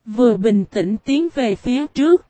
Vừa bình tĩnh tiến về phía trước.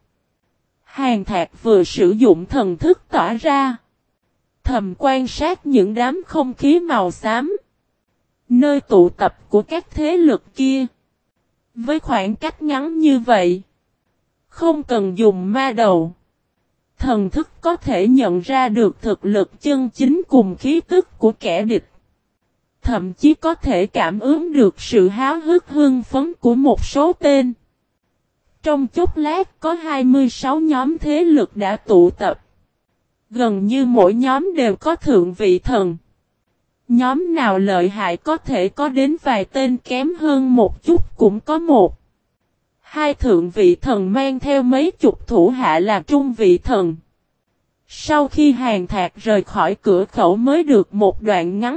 Hàn Thạc vừa sử dụng thần thức tỏa ra. Thầm quan sát những đám không khí màu xám. Nơi tụ tập của các thế lực kia. Với khoảng cách ngắn như vậy. Không cần dùng ma đầu. Thần thức có thể nhận ra được thực lực chân chính cùng khí tức của kẻ địch. Thậm chí có thể cảm ứng được sự háo hức hưng phấn của một số tên. Trong chốc lát có 26 nhóm thế lực đã tụ tập. Gần như mỗi nhóm đều có thượng vị thần. Nhóm nào lợi hại có thể có đến vài tên kém hơn một chút cũng có một. Hai thượng vị thần mang theo mấy chục thủ hạ là trung vị thần. Sau khi Hàn Thạc rời khỏi cửa khẩu mới được một đoạn ngắn.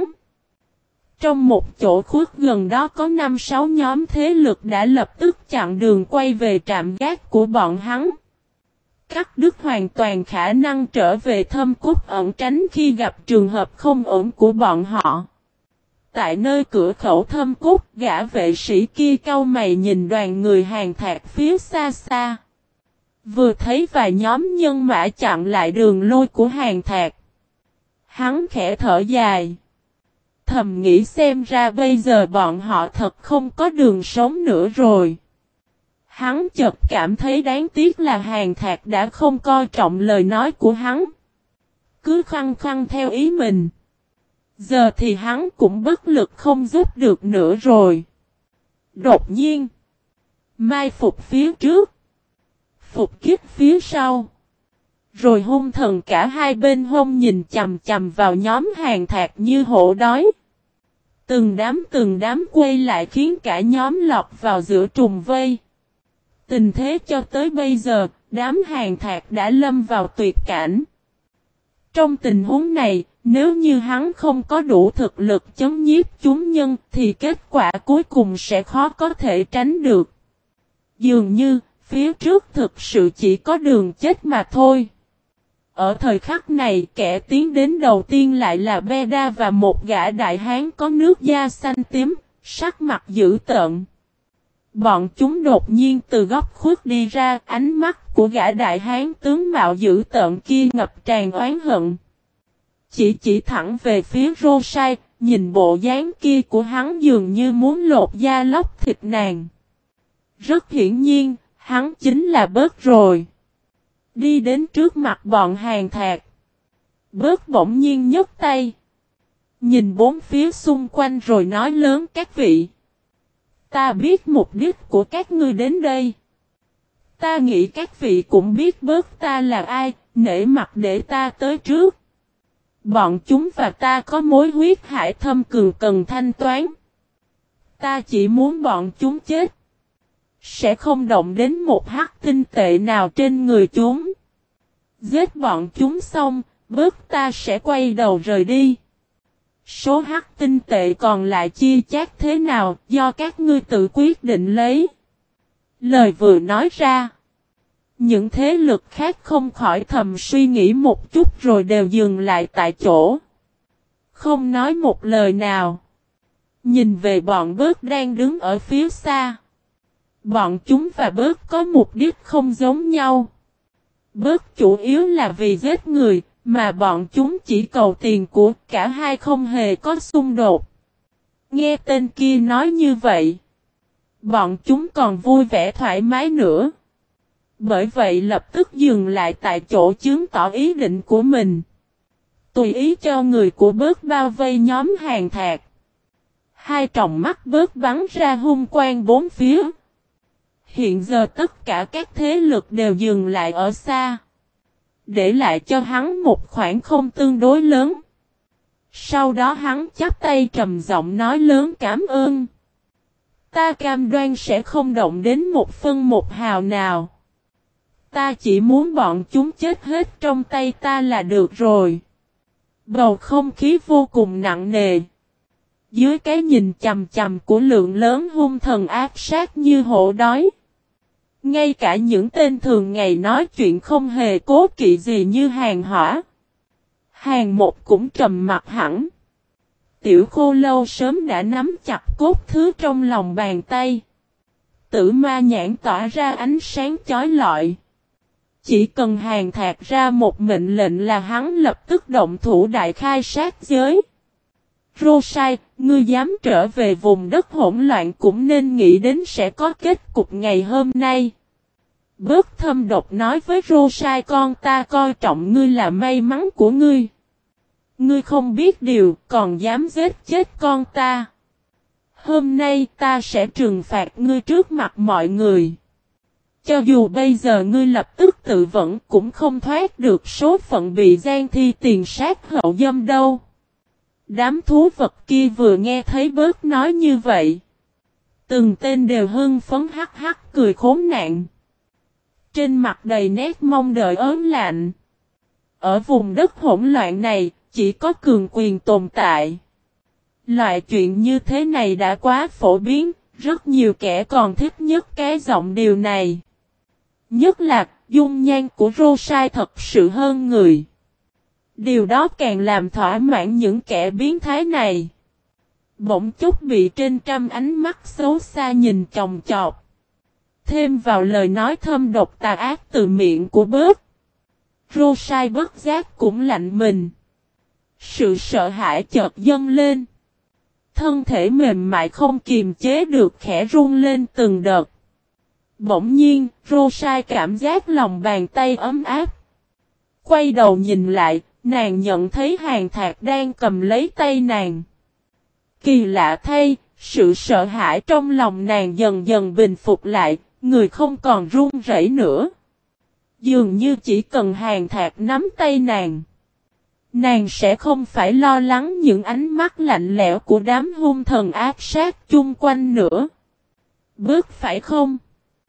Trong một chỗ khuất gần đó có 5-6 nhóm thế lực đã lập tức chặn đường quay về trạm gác của bọn hắn. Cắt đứt hoàn toàn khả năng trở về Thâm Cốt ẩn tránh khi gặp trường hợp không ổn của bọn họ. Tại nơi cửa khẩu Thâm Cốt, gã vệ sĩ kia cau mày nhìn đoàn người Hàn Thạc phía xa xa. Vừa thấy vài nhóm nhân mã chặn lại đường lôi của Hàn Thạc. Hắn khẽ thở dài. Thầm nghĩ xem ra bây giờ bọn họ thật không có đường sống nữa rồi. Hắn chợt cảm thấy đáng tiếc là Hàn Thạc đã không coi trọng lời nói của hắn. Cứ khăng khăng theo ý mình. Giờ thì hắn cũng bất lực không giúp được nữa rồi. Đột nhiên. Mai phục phía trước. Phục kích phía sau. Rồi hung thần cả hai bên hông nhìn chằm chằm vào nhóm Hàn Thạc như hổ đói. Từng đám quay lại khiến cả nhóm lọt vào giữa trùng vây. Tình thế cho tới bây giờ, đám Hàn Thạc đã lâm vào tuyệt cảnh. Trong tình huống này, nếu như hắn không có đủ thực lực chấn nhiếp chúng nhân thì kết quả cuối cùng sẽ khó có thể tránh được. Dường như, phía trước thực sự chỉ có đường chết mà thôi. Ở thời khắc này, kẻ tiến đến đầu tiên lại là Beda và một gã đại hán có nước da xanh tím, sắc mặt dữ tợn. Bọn chúng đột nhiên từ góc khuất đi ra, ánh mắt của gã đại hán tướng mạo dữ tợn kia ngập tràn oán hận. Chỉ thẳng về phía Rosai, nhìn bộ dáng kia của hắn dường như muốn lột da lóc thịt nàng. Rất hiển nhiên, hắn chính là Bớt rồi. Đi đến trước mặt bọn Hàn Thạc. Bớt bỗng nhiên nhấc tay. Nhìn bốn phía xung quanh rồi nói lớn các vị. Ta biết mục đích của các ngươi đến đây. Ta nghĩ các vị cũng biết Bớt ta là ai, nể mặt để ta tới trước. Bọn chúng và ta có mối huyết hải thâm cường cần thanh toán. Ta chỉ muốn bọn chúng chết. Sẽ không động đến một hắc tinh tệ nào trên người chúng. Giết bọn chúng xong, Bớt ta sẽ quay đầu rời đi. Số hắc tinh tệ còn lại chia chác thế nào do các ngươi tự quyết định lấy. Lời vừa nói ra. Những thế lực khác không khỏi thầm suy nghĩ một chút rồi đều dừng lại tại chỗ. Không nói một lời nào. Nhìn về bọn Bớt đang đứng ở phía xa. Bọn chúng và Bớt có mục đích không giống nhau. Bớt chủ yếu là vì giết người, mà bọn chúng chỉ cầu tiền của cả hai không hề có xung đột. Nghe tên kia nói như vậy. Bọn chúng còn vui vẻ thoải mái nữa. Bởi vậy lập tức dừng lại tại chỗ chứng tỏ ý định của mình. Tùy ý cho người của Bớt bao vây nhóm Hàn Thạc. Hai tròng mắt Bớt bắn ra hung quang bốn phía. Hiện giờ tất cả các thế lực đều dừng lại ở xa. Để lại cho hắn một khoảng không tương đối lớn. Sau đó hắn chắp tay trầm giọng nói lớn cảm ơn. Ta cam đoan sẽ không động đến một phân một hào nào. Ta chỉ muốn bọn chúng chết hết trong tay ta là được rồi. Bầu không khí vô cùng nặng nề. Dưới cái nhìn chằm chằm của lượng lớn hung thần ác sát như hổ đói. Ngay cả những tên thường ngày nói chuyện không hề cố kỵ gì như Hàn Hỏa. Hàn Một cũng trầm mặt hẳn. Tiểu Khô Lâu sớm đã nắm chặt cốt thứ trong lòng bàn tay. Tử ma nhãn tỏa ra ánh sáng chói lọi. Chỉ cần Hàn Thạc ra một mệnh lệnh là hắn lập tức động thủ đại khai sát giới. Rosai, ngươi dám trở về vùng đất hỗn loạn cũng nên nghĩ đến sẽ có kết cục ngày hôm nay. Bớt thâm độc nói với Rosai, con ta coi trọng ngươi là may mắn của ngươi. Ngươi không biết điều, còn dám giết chết con ta. Hôm nay ta sẽ trừng phạt ngươi trước mặt mọi người. Cho dù bây giờ ngươi lập tức tự vẫn cũng không thoát được số phận bị gian thi tiền sát hậu dâm đâu. Đám thú vật kia vừa nghe thấy bớt nói như vậy. Từng tên đều hưng phấn hắc hắc cười khốn nạn. Trên mặt đầy nét mong đợi ớn lạnh. Ở vùng đất hỗn loạn này, chỉ có cường quyền tồn tại. Loại chuyện như thế này đã quá phổ biến, rất nhiều kẻ còn thích nhất cái giọng điều này. Nhất là, dung nhan của Rosai thật sự hơn người. Điều đó càng làm thỏa mãn những kẻ biến thái này. Bỗng chốc bị trên trăm ánh mắt xấu xa nhìn chòng chọc. Thêm vào lời nói thâm độc tà ác từ miệng của bớt. Rosai bất giác cũng lạnh mình. Sự sợ hãi chợt dâng lên. Thân thể mềm mại không kiềm chế được khẽ run lên từng đợt. Bỗng nhiên, Rosai cảm giác lòng bàn tay ấm áp. Quay đầu nhìn lại, nàng nhận thấy Hàn Thạc đang cầm lấy tay nàng. Kỳ lạ thay, sự sợ hãi trong lòng nàng dần dần bình phục lại, người không còn run rẩy nữa. Dường như chỉ cần Hàn Thạc nắm tay nàng sẽ không phải lo lắng những ánh mắt lạnh lẽo của đám hung thần ác sát chung quanh nữa. Bước phải không?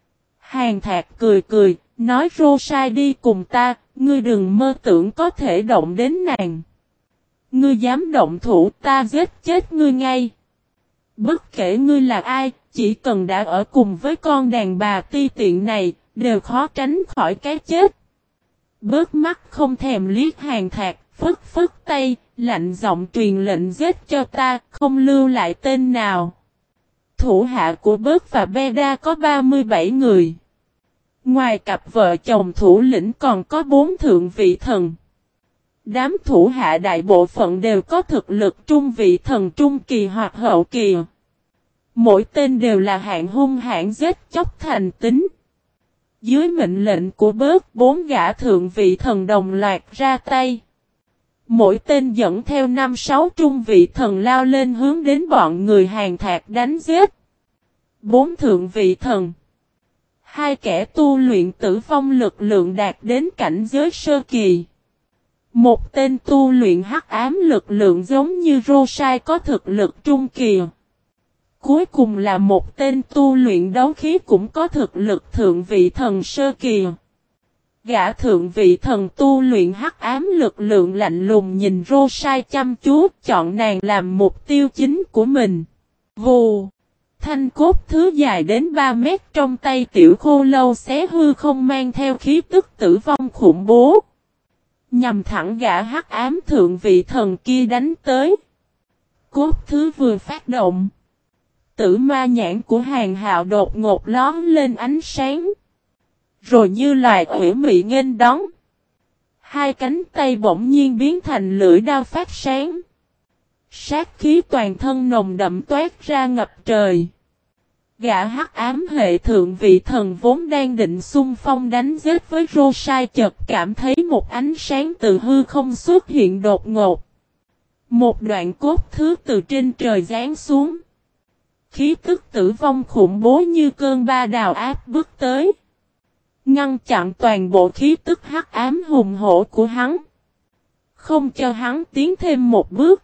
Hàn Thạc cười cười, nói Rosai đi cùng ta, ngươi đừng mơ tưởng có thể động đến nàng. Ngươi dám động thủ ta giết chết ngươi ngay. Bất kể ngươi là ai, chỉ cần đã ở cùng với con đàn bà ti tiện này, đều khó tránh khỏi cái chết. Bớt mắt không thèm liếc Hàn Thạc, phất phất tay, lạnh giọng truyền lệnh giết cho ta, không lưu lại tên nào. Thủ hạ của Bớt và Beda có 37 người. Ngoài cặp vợ chồng thủ lĩnh còn có 4 thượng vị thần. Đám thủ hạ đại bộ phận đều có thực lực trung vị thần trung kỳ hoặc hậu kỳ. Mỗi tên đều là hạng hung hãn giết chóc thành tính. Dưới mệnh lệnh của Bớt, 4 gã thượng vị thần đồng loạt ra tay. Mỗi tên dẫn theo 5-6 trung vị thần lao lên hướng đến bọn người Hàn Thạc đánh giết. 4 thượng vị thần. 2 kẻ tu luyện tử vong lực lượng đạt đến cảnh giới sơ kỳ. Một tên tu luyện hắc ám lực lượng giống như Rosai có thực lực trung kỳ. Cuối cùng là một tên tu luyện đấu khí cũng có thực lực thượng vị thần sơ kỳ. Gã thượng vị thần tu luyện hắc ám lực lượng lạnh lùng nhìn Rosai chăm chú, chọn nàng làm mục tiêu chính của mình. Vù! Thanh cốt thứ dài đến 3 mét trong tay tiểu khô lâu xé hư không mang theo khí tức tử vong khủng bố. Nhằm thẳng gã hắc ám thượng vị thần kia đánh tới. Cốt thứ vừa phát động. Tử ma nhãn của Hàn Hạo đột ngột lón lên ánh sáng. Rồi như loài ủy mị nghênh đón. 2 cánh tay bỗng nhiên biến thành lưỡi đao phát sáng. Sát khí toàn thân nồng đậm toát ra ngập trời. Gã hắc ám hệ thượng vị thần vốn đang định xung phong đánh giết với Rosai chợt cảm thấy một ánh sáng từ hư không xuất hiện đột ngột. Một đoạn cốt thứ từ trên trời giáng xuống. Khí tức tử vong khủng bố như cơn ba đào áp bước tới. Ngăn chặn toàn bộ khí tức hắc ám hùng hổ của hắn. Không cho hắn tiến thêm một bước.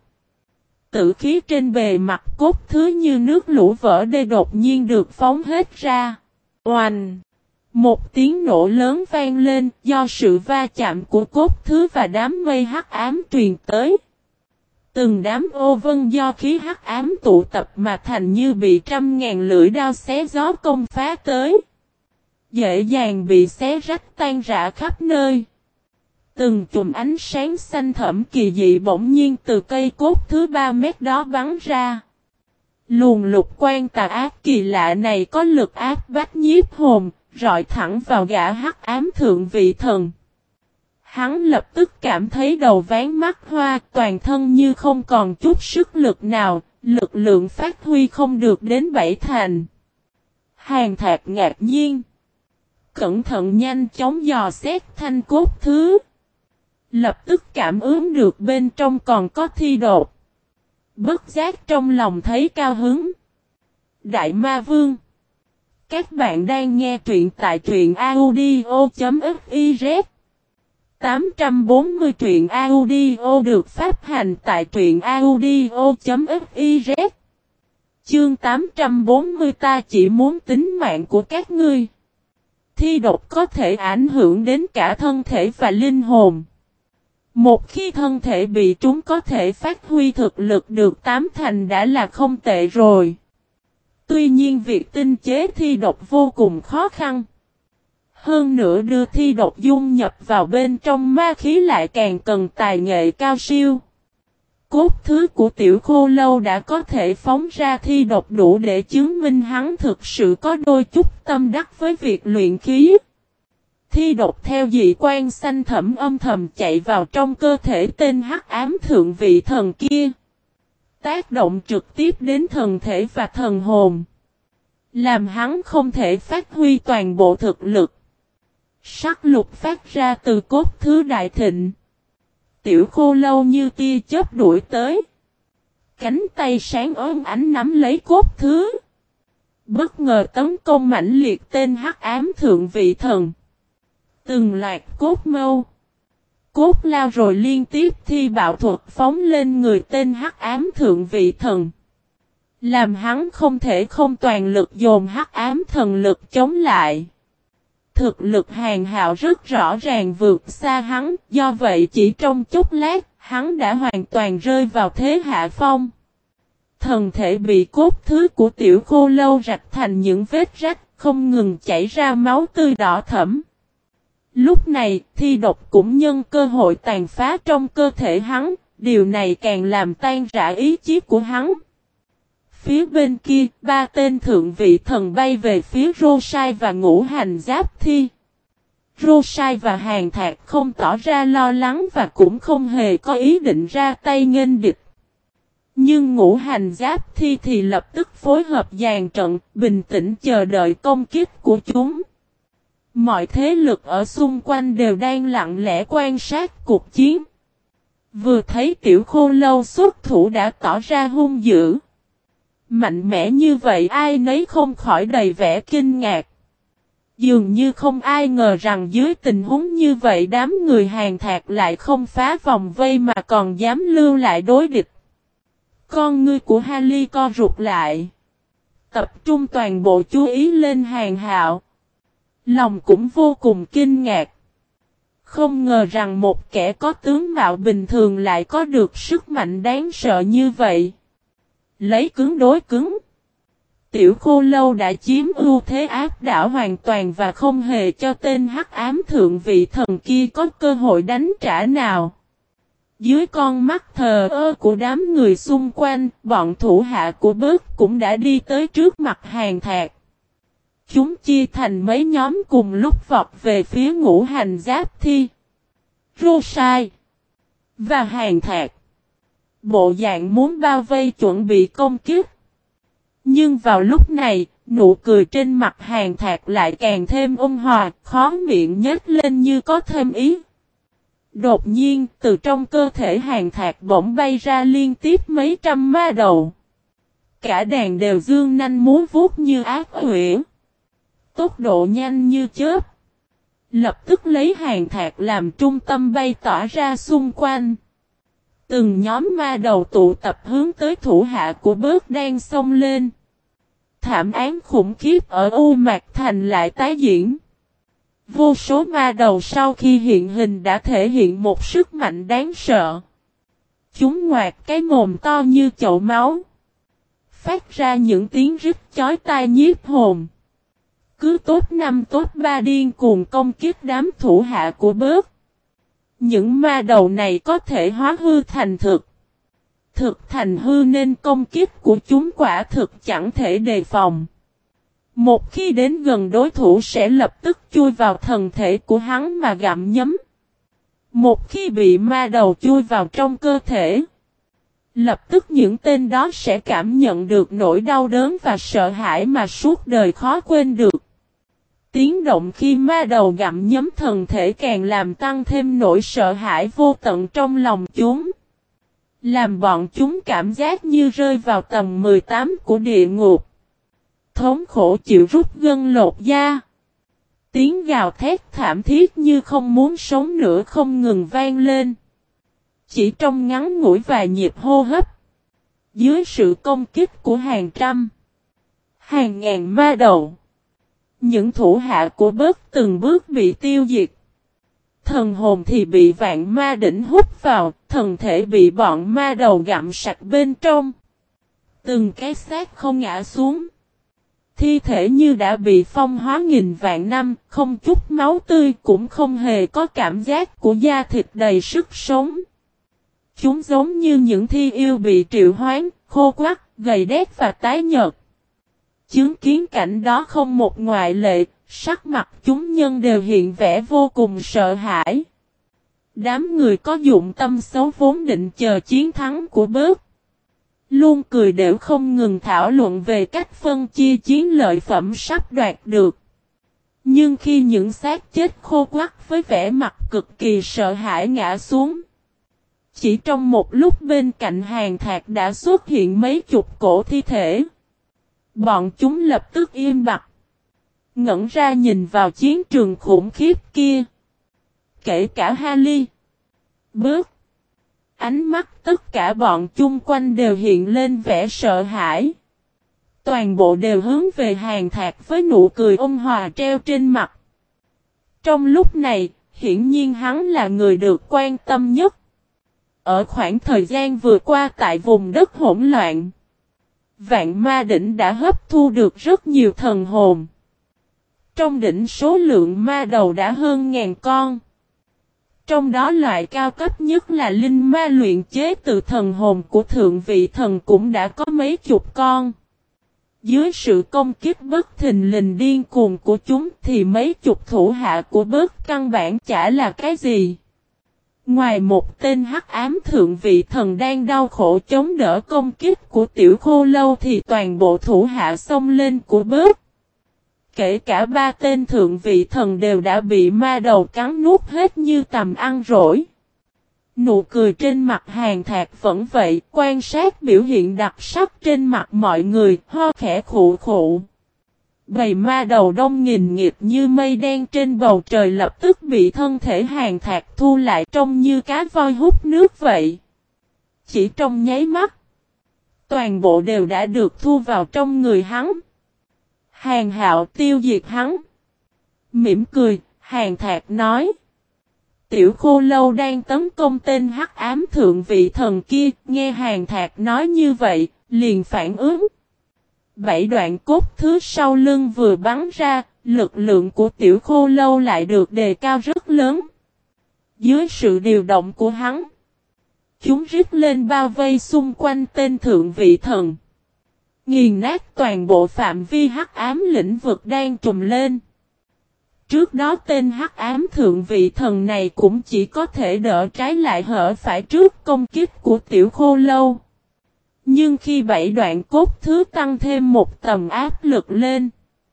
Tử khí trên bề mặt cốt thứ như nước lũ vỡ đê đột nhiên được phóng hết ra. Oanh! Một tiếng nổ lớn vang lên do sự va chạm của cốt thứ và đám mây hắc ám truyền tới. Từng đám ô vân do khí hắc ám tụ tập mà thành như bị trăm ngàn lưỡi đao xé gió công phá tới. Dễ dàng bị xé rách tan rã khắp nơi. Từng chùm ánh sáng xanh thẫm kỳ dị bỗng nhiên từ cây cốt thứ 3 mét đó bắn ra. Luồng lục quan tà ác kỳ lạ này có lực áp bách nhiếp hồn, rọi thẳng vào gã hắc ám thượng vị thần. Hắn lập tức cảm thấy đầu ván mắt hoa, toàn thân như không còn chút sức lực nào, lực lượng phát huy không được đến bảy thành. Hàn Thạc ngạc nhiên. Cẩn thận nhanh chóng dò xét thanh cốt thứ. Lập tức cảm ứng được bên trong còn có thi đột. Bất giác trong lòng thấy cao hứng. Đại Ma Vương. Các bạn đang nghe truyện tại truyện audio.fiz 840 truyện audio được phát hành tại truyện audio.fiz. Chương 840 ta chỉ muốn tính mạng của các ngươi. Thi độc có thể ảnh hưởng đến cả thân thể và linh hồn. Một khi thân thể bị trúng có thể phát huy thực lực được 8 thành đã là không tệ rồi. Tuy nhiên việc tinh chế thi độc vô cùng khó khăn. Hơn nữa đưa thi độc dung nhập vào bên trong ma khí lại càng cần tài nghệ cao siêu. Cốt thứ của Tiểu Khô Lâu đã có thể phóng ra thi độc đủ để chứng minh hắn thực sự có đôi chút tâm đắc với việc luyện khí. Thi độc theo dị quan xanh thẫm âm thầm chạy vào trong cơ thể tên hắc ám thượng vị thần kia. Tác động trực tiếp đến thần thể và thần hồn. Làm hắn không thể phát huy toàn bộ thực lực. Sắc lục phát ra từ cốt thứ đại thịnh. Tiểu Khô Lâu như tia chớp đuổi tới. Cánh tay sáng ôm ánh nắm lấy cốt thứ. Bất ngờ tấn công mãnh liệt tên hắc ám thượng vị thần. Từng loạt cốt mâu. Cốt lao rồi liên tiếp thi bạo thuật phóng lên người tên hắc ám thượng vị thần. Làm hắn không thể không toàn lực dồn hắc ám thần lực chống lại. Thực lực Hàn Hạo rất rõ ràng vượt xa hắn, do vậy chỉ trong chốc lát, hắn đã hoàn toàn rơi vào thế hạ phong. Thần thể bị cốt thứ của Tiểu Khô Lâu rạch thành những vết rách, không ngừng chảy ra máu tươi đỏ thẫm. Lúc này, thi độc cũng nhân cơ hội tàn phá trong cơ thể hắn, điều này càng làm tan rã ý chí của hắn. Phía bên kia, ba tên thượng vị thần bay về phía Rosai và Ngũ Hành Giáp Thi. Rosai và Hàn Thạc không tỏ ra lo lắng và cũng không hề có ý định ra tay nghênh địch. Nhưng Ngũ Hành Giáp Thi thì lập tức phối hợp dàn trận, bình tĩnh chờ đợi công kích của chúng. Mọi thế lực ở xung quanh đều đang lặng lẽ quan sát cuộc chiến. Vừa thấy Tiểu Khô Lâu xuất thủ đã tỏ ra hung dữ. Mạnh mẽ như vậy ai nấy không khỏi đầy vẻ kinh ngạc. Dường như không ai ngờ rằng dưới tình huống như vậy đám người Hàn Thạc lại không phá vòng vây mà còn dám lưu lại đối địch. Con ngươi của Hali co rụt lại. Tập trung toàn bộ chú ý lên Hàn Hạo. Lòng cũng vô cùng kinh ngạc. Không ngờ rằng một kẻ có tướng mạo bình thường lại có được sức mạnh đáng sợ như vậy. Lấy cứng đối cứng. Tiểu Khô Lâu đã chiếm ưu thế áp đảo hoàn toàn và không hề cho tên hắc ám thượng vị thần kia có cơ hội đánh trả nào. Dưới con mắt thờ ơ của đám người xung quanh, bọn thủ hạ của bớt cũng đã đi tới trước mặt Hàn Thạc. Chúng chia thành mấy nhóm cùng lúc vọt về phía Ngũ Hành Giáp Thi, Rosai và Hàn Thạc. Bộ dạng muốn bao vây chuẩn bị công kích. Nhưng vào lúc này, nụ cười trên mặt Hàn Thạc lại càng thêm ôn hòa, khó miệng nhếch lên như có thêm ý. Đột nhiên, từ trong cơ thể Hàn Thạc bỗng bay ra liên tiếp mấy trăm ma đầu. Cả đàn đều dương nanh múa vuốt như ác quỷ. Tốc độ nhanh như chớp. Lập tức lấy Hàn Thạc làm trung tâm bay tỏa ra xung quanh. Từng nhóm ma đầu tụ tập hướng tới thủ hạ của bớt đang xông lên. Thảm án khủng khiếp ở U Mạc Thành lại tái diễn. Vô số ma đầu sau khi hiện hình đã thể hiện một sức mạnh đáng sợ. Chúng ngoạc cái mồm to như chậu máu. Phát ra những tiếng rít chói tai nhiếp hồn. Cứ tốt 5 tốt 3 điên cuồng công kích đám thủ hạ của bớt. Những ma đầu này có thể hóa hư thành thực. Thực thành hư nên công kích của chúng quả thực chẳng thể đề phòng. Một khi đến gần đối thủ sẽ lập tức chui vào thân thể của hắn mà gặm nhấm. Một khi bị ma đầu chui vào trong cơ thể, lập tức những tên đó sẽ cảm nhận được nỗi đau đớn và sợ hãi mà suốt đời khó quên được. Tiếng động khi ma đầu gặm nhấm thân thể càng làm tăng thêm nỗi sợ hãi vô tận trong lòng chúng. Làm bọn chúng cảm giác như rơi vào tầng 18 của địa ngục. Thống khổ chịu rút gân lột da. Tiếng gào thét thảm thiết như không muốn sống nữa không ngừng vang lên. Chỉ trong ngắn ngủi vài nhịp hô hấp, dưới sự công kích của hàng trăm, hàng ngàn ma đầu, những thủ hạ của bớt từng bước bị tiêu diệt. Thần hồn thì bị vạn ma đỉnh hút vào, thần thể bị bọn ma đầu gặm sạch bên trong. Từng cái xác không ngã xuống. Thi thể như đã bị phong hóa nghìn vạn năm, không chút máu tươi cũng không hề có cảm giác của da thịt đầy sức sống. Chúng giống như những thi yêu bị triệu hoán, khô quắc, gầy đét và tái nhợt. Chứng kiến cảnh đó không một ngoại lệ, sắc mặt chúng nhân đều hiện vẻ vô cùng sợ hãi. Đám người có dụng tâm xấu vốn định chờ chiến thắng của bớt. Luôn cười đều không ngừng thảo luận về cách phân chia chiến lợi phẩm sắp đoạt được. Nhưng khi những xác chết khô quắc với vẻ mặt cực kỳ sợ hãi ngã xuống. Chỉ trong một lúc bên cạnh hàng thạc đã xuất hiện mấy chục cổ thi thể. Bọn chúng lập tức im bặt. Ngẩn ra nhìn vào chiến trường khủng khiếp kia. Kể cả Harley, Bớt. Ánh mắt tất cả bọn chung quanh đều hiện lên vẻ sợ hãi. Toàn bộ đều hướng về hàng thạc với nụ cười ôn hòa treo trên mặt. Trong lúc này, hiển nhiên hắn là người được quan tâm nhất. Ở khoảng thời gian vừa qua tại vùng đất hỗn loạn, vạn ma đỉnh đã hấp thu được rất nhiều thần hồn. Trong đỉnh số lượng ma đầu đã hơn ngàn con. Trong đó loại cao cấp nhất là linh ma luyện chế từ thần hồn của thượng vị thần cũng đã có mấy chục con. Dưới sự công kích bất thình lình điên cuồng của chúng thì mấy chục thủ hạ của bớt căn bản chả là cái gì. Ngoài một tên hắc ám thượng vị thần đang đau khổ chống đỡ công kích của tiểu khô lâu thì toàn bộ thủ hạ xông lên của bớt. Kể cả ba tên thượng vị thần đều đã bị ma đầu cắn nuốt hết như tầm ăn rỗi. Nụ cười trên mặt hàng thạc vẫn vậy, quan sát biểu hiện đặc sắc trên mặt mọi người, ho khẽ khụ khụ. Bầy ma đầu đông nghìn nghịt như mây đen trên bầu trời lập tức bị thân thể hàng thạc thu lại trông như cá voi hút nước vậy. Chỉ trong nháy mắt, toàn bộ đều đã được thu vào trong người hắn. Hàng Hạo tiêu diệt hắn. Mỉm cười, hàng thạc nói. Tiểu khô lâu đang tấn công tên hắc ám thượng vị thần kia, nghe hàng thạc nói như vậy, liền phản ứng. 7 đoạn cốt thứ sau lưng vừa bắn ra, lực lượng của tiểu khô lâu lại được đề cao rất lớn. Dưới sự điều động của hắn, chúng rít lên bao vây xung quanh tên thượng vị thần. Nghiền nát toàn bộ phạm vi hắc ám lĩnh vực đang trùm lên. Trước đó tên hắc ám thượng vị thần này cũng chỉ có thể đỡ trái lại hở phải trước công kích của tiểu khô lâu. Nhưng khi 7 đoạn cốt thứ tăng thêm một tầm áp lực lên,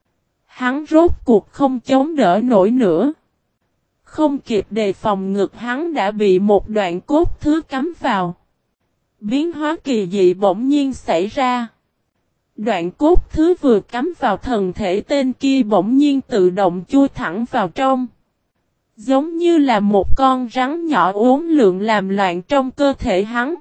hắn rốt cuộc không chống đỡ nổi nữa. Không kịp đề phòng ngực hắn đã bị một đoạn cốt thứ cắm vào. Biến hóa kỳ dị bỗng nhiên xảy ra. Đoạn cốt thứ vừa cắm vào thần thể tên kia bỗng nhiên tự động chui thẳng vào trong. Giống như là một con rắn nhỏ uốn lượn làm loạn trong cơ thể hắn.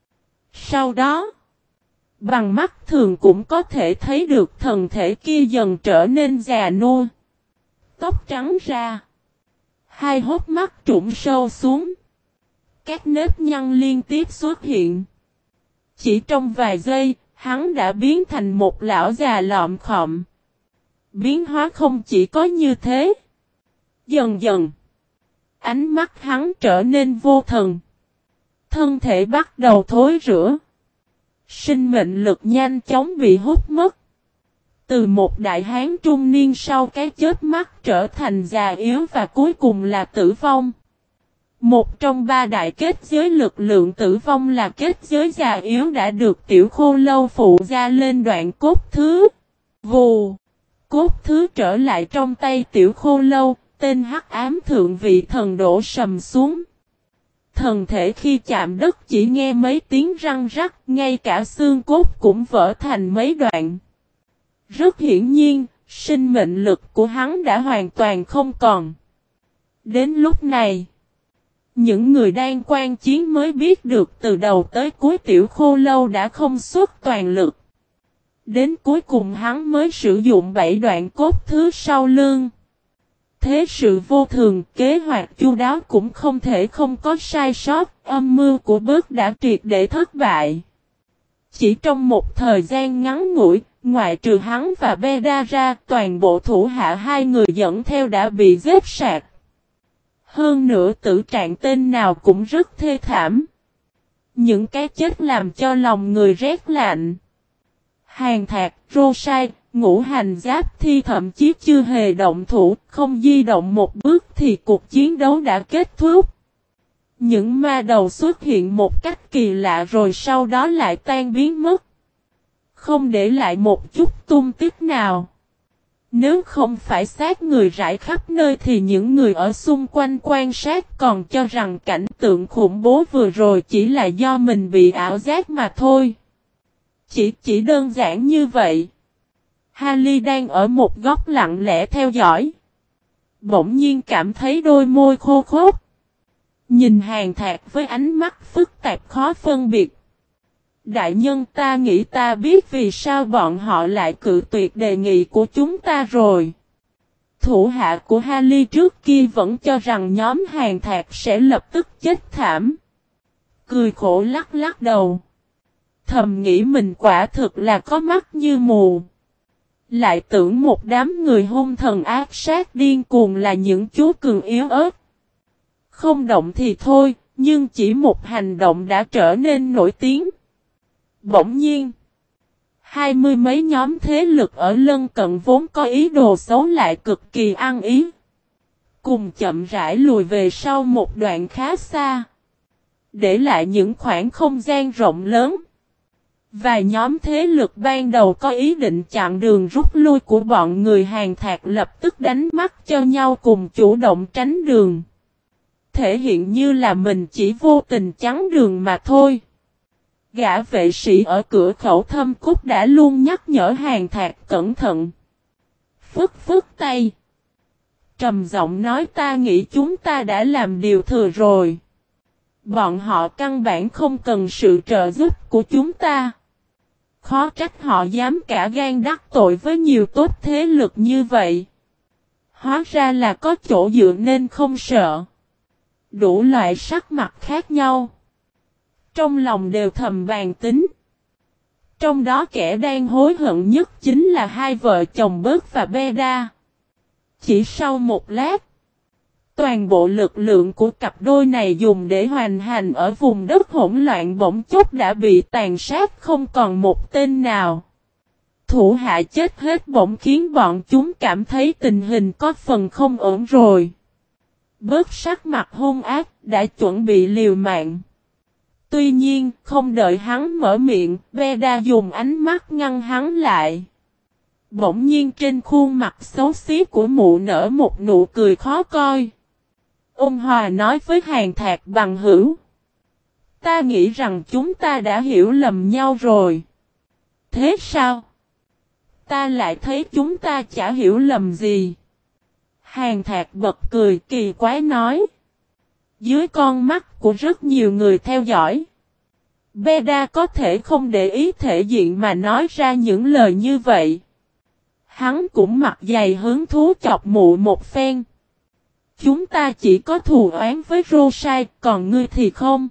Sau đó, bằng mắt thường cũng có thể thấy được thần thể kia dần trở nên già nua. Tóc trắng ra. Hai hốc mắt trũng sâu xuống. Các nếp nhăn liên tiếp xuất hiện. Chỉ trong vài giây, hắn đã biến thành một lão già lọm khọm. Biến hóa không chỉ có như thế. Dần dần, ánh mắt hắn trở nên vô thần. Thân thể bắt đầu thối rữa. Sinh mệnh lực nhanh chóng bị hút mất. Từ một đại hán trung niên sau cái chết mắt trở thành già yếu và cuối cùng là tử vong. Một trong ba đại kết giới lực lượng tử vong là kết giới già yếu đã được Tiểu Khô Lâu phụ ra lên đoạn cốt thứ. Vù! Cốt thứ trở lại trong tay Tiểu Khô Lâu, tên Hắc Ám Thượng Vị Thần đổ sầm xuống. Thần thể khi chạm đất chỉ nghe mấy tiếng răng rắc, ngay cả xương cốt cũng vỡ thành mấy đoạn. Rất hiển nhiên, sinh mệnh lực của hắn đã hoàn toàn không còn. Đến lúc này, những người đang quan chiến mới biết được từ đầu tới cuối Tiểu Khô Lâu đã không xuất toàn lực. Đến cuối cùng hắn mới sử dụng 7 đoạn cốt thứ sau lưng. Thế sự vô thường, kế hoạch chu đáo cũng không thể không có sai sót, âm mưu của Bớt đã triệt để thất bại. Chỉ trong một thời gian ngắn ngủi, ngoại trừ hắn và Beda ra, toàn bộ thủ hạ hai người dẫn theo đã bị giết sạch. Hơn nữa tử trạng tên nào cũng rất thê thảm. Những cái chết làm cho lòng người rét lạnh. Hàn Thạc, Rosai, Ngũ Hành Giáp Thi thậm chí chưa hề động thủ, không di động một bước thì cuộc chiến đấu đã kết thúc. Những ma đầu xuất hiện một cách kỳ lạ rồi sau đó lại tan biến mất. Không để lại một chút tung tích nào. Nếu không phải xác người rải khắp nơi thì những người ở xung quanh quan sát còn cho rằng cảnh tượng khủng bố vừa rồi chỉ là do mình bị ảo giác mà thôi. Chỉ đơn giản như vậy. Harley đang ở một góc lặng lẽ theo dõi. Bỗng nhiên cảm thấy đôi môi khô khốc. Nhìn Hàn Thạc với ánh mắt phức tạp khó phân biệt. Đại nhân, ta nghĩ ta biết vì sao bọn họ lại cự tuyệt đề nghị của chúng ta rồi. Thủ hạ của Harley trước kia vẫn cho rằng nhóm Hàn Thạc sẽ lập tức chết thảm. Cười khổ lắc lắc đầu. Thầm nghĩ mình quả thực là có mắt như mù. Lại tưởng một đám người hung thần ác sát điên cuồng là những chú cường yếu ớt. Không động thì thôi, nhưng chỉ một hành động đã trở nên nổi tiếng. Bỗng nhiên, 20 mấy nhóm thế lực ở lân cận vốn có ý đồ xấu lại cực kỳ ăn ý. Cùng chậm rãi lùi về sau một đoạn khá xa. Để lại những khoảng không gian rộng lớn. Vài nhóm thế lực ban đầu có ý định chặn đường rút lui của bọn người Hàn Thạc lập tức đánh mắt cho nhau cùng chủ động tránh đường. Thể hiện như là mình chỉ vô tình chắn đường mà thôi. Gã vệ sĩ ở cửa khẩu Thâm Cúc đã luôn nhắc nhở Hàn Thạc cẩn thận. Phức phức tay. Trầm giọng nói ta nghĩ chúng ta đã làm điều thừa rồi. Bọn họ căn bản không cần sự trợ giúp của chúng ta. Khó trách họ dám cả gan đắc tội với nhiều tốt thế lực như vậy. Hóa ra là có chỗ dựa nên không sợ. Đủ loại sắc mặt khác nhau. Trong lòng đều thầm bàn tính. Trong đó kẻ đang hối hận nhất chính là hai vợ chồng Bớt và Beda. Chỉ sau một lát, toàn bộ lực lượng của cặp đôi này dùng để hoành hành ở vùng đất hỗn loạn bỗng chốc đã bị tàn sát không còn một tên nào. Thủ hạ chết hết bỗng khiến bọn chúng cảm thấy tình hình có phần không ổn rồi. Bớt sắc mặt hung ác đã chuẩn bị liều mạng. Tuy nhiên, không đợi hắn mở miệng, Beda dùng ánh mắt ngăn hắn lại. Bỗng nhiên trên khuôn mặt xấu xí của mụ nở một nụ cười khó coi. Ôn hòa nói với Hàn Thạc bằng hữu. Ta nghĩ rằng chúng ta đã hiểu lầm nhau rồi. Thế sao? Ta lại thấy chúng ta chả hiểu lầm gì. Hàn Thạc bật cười kỳ quái nói. Dưới con mắt của rất nhiều người theo dõi. Beda có thể không để ý thể diện mà nói ra những lời như vậy. Hắn cũng mặt dày hứng thú chọc mụ một phen. Chúng ta chỉ có thù oán với Rosai, còn ngươi thì không.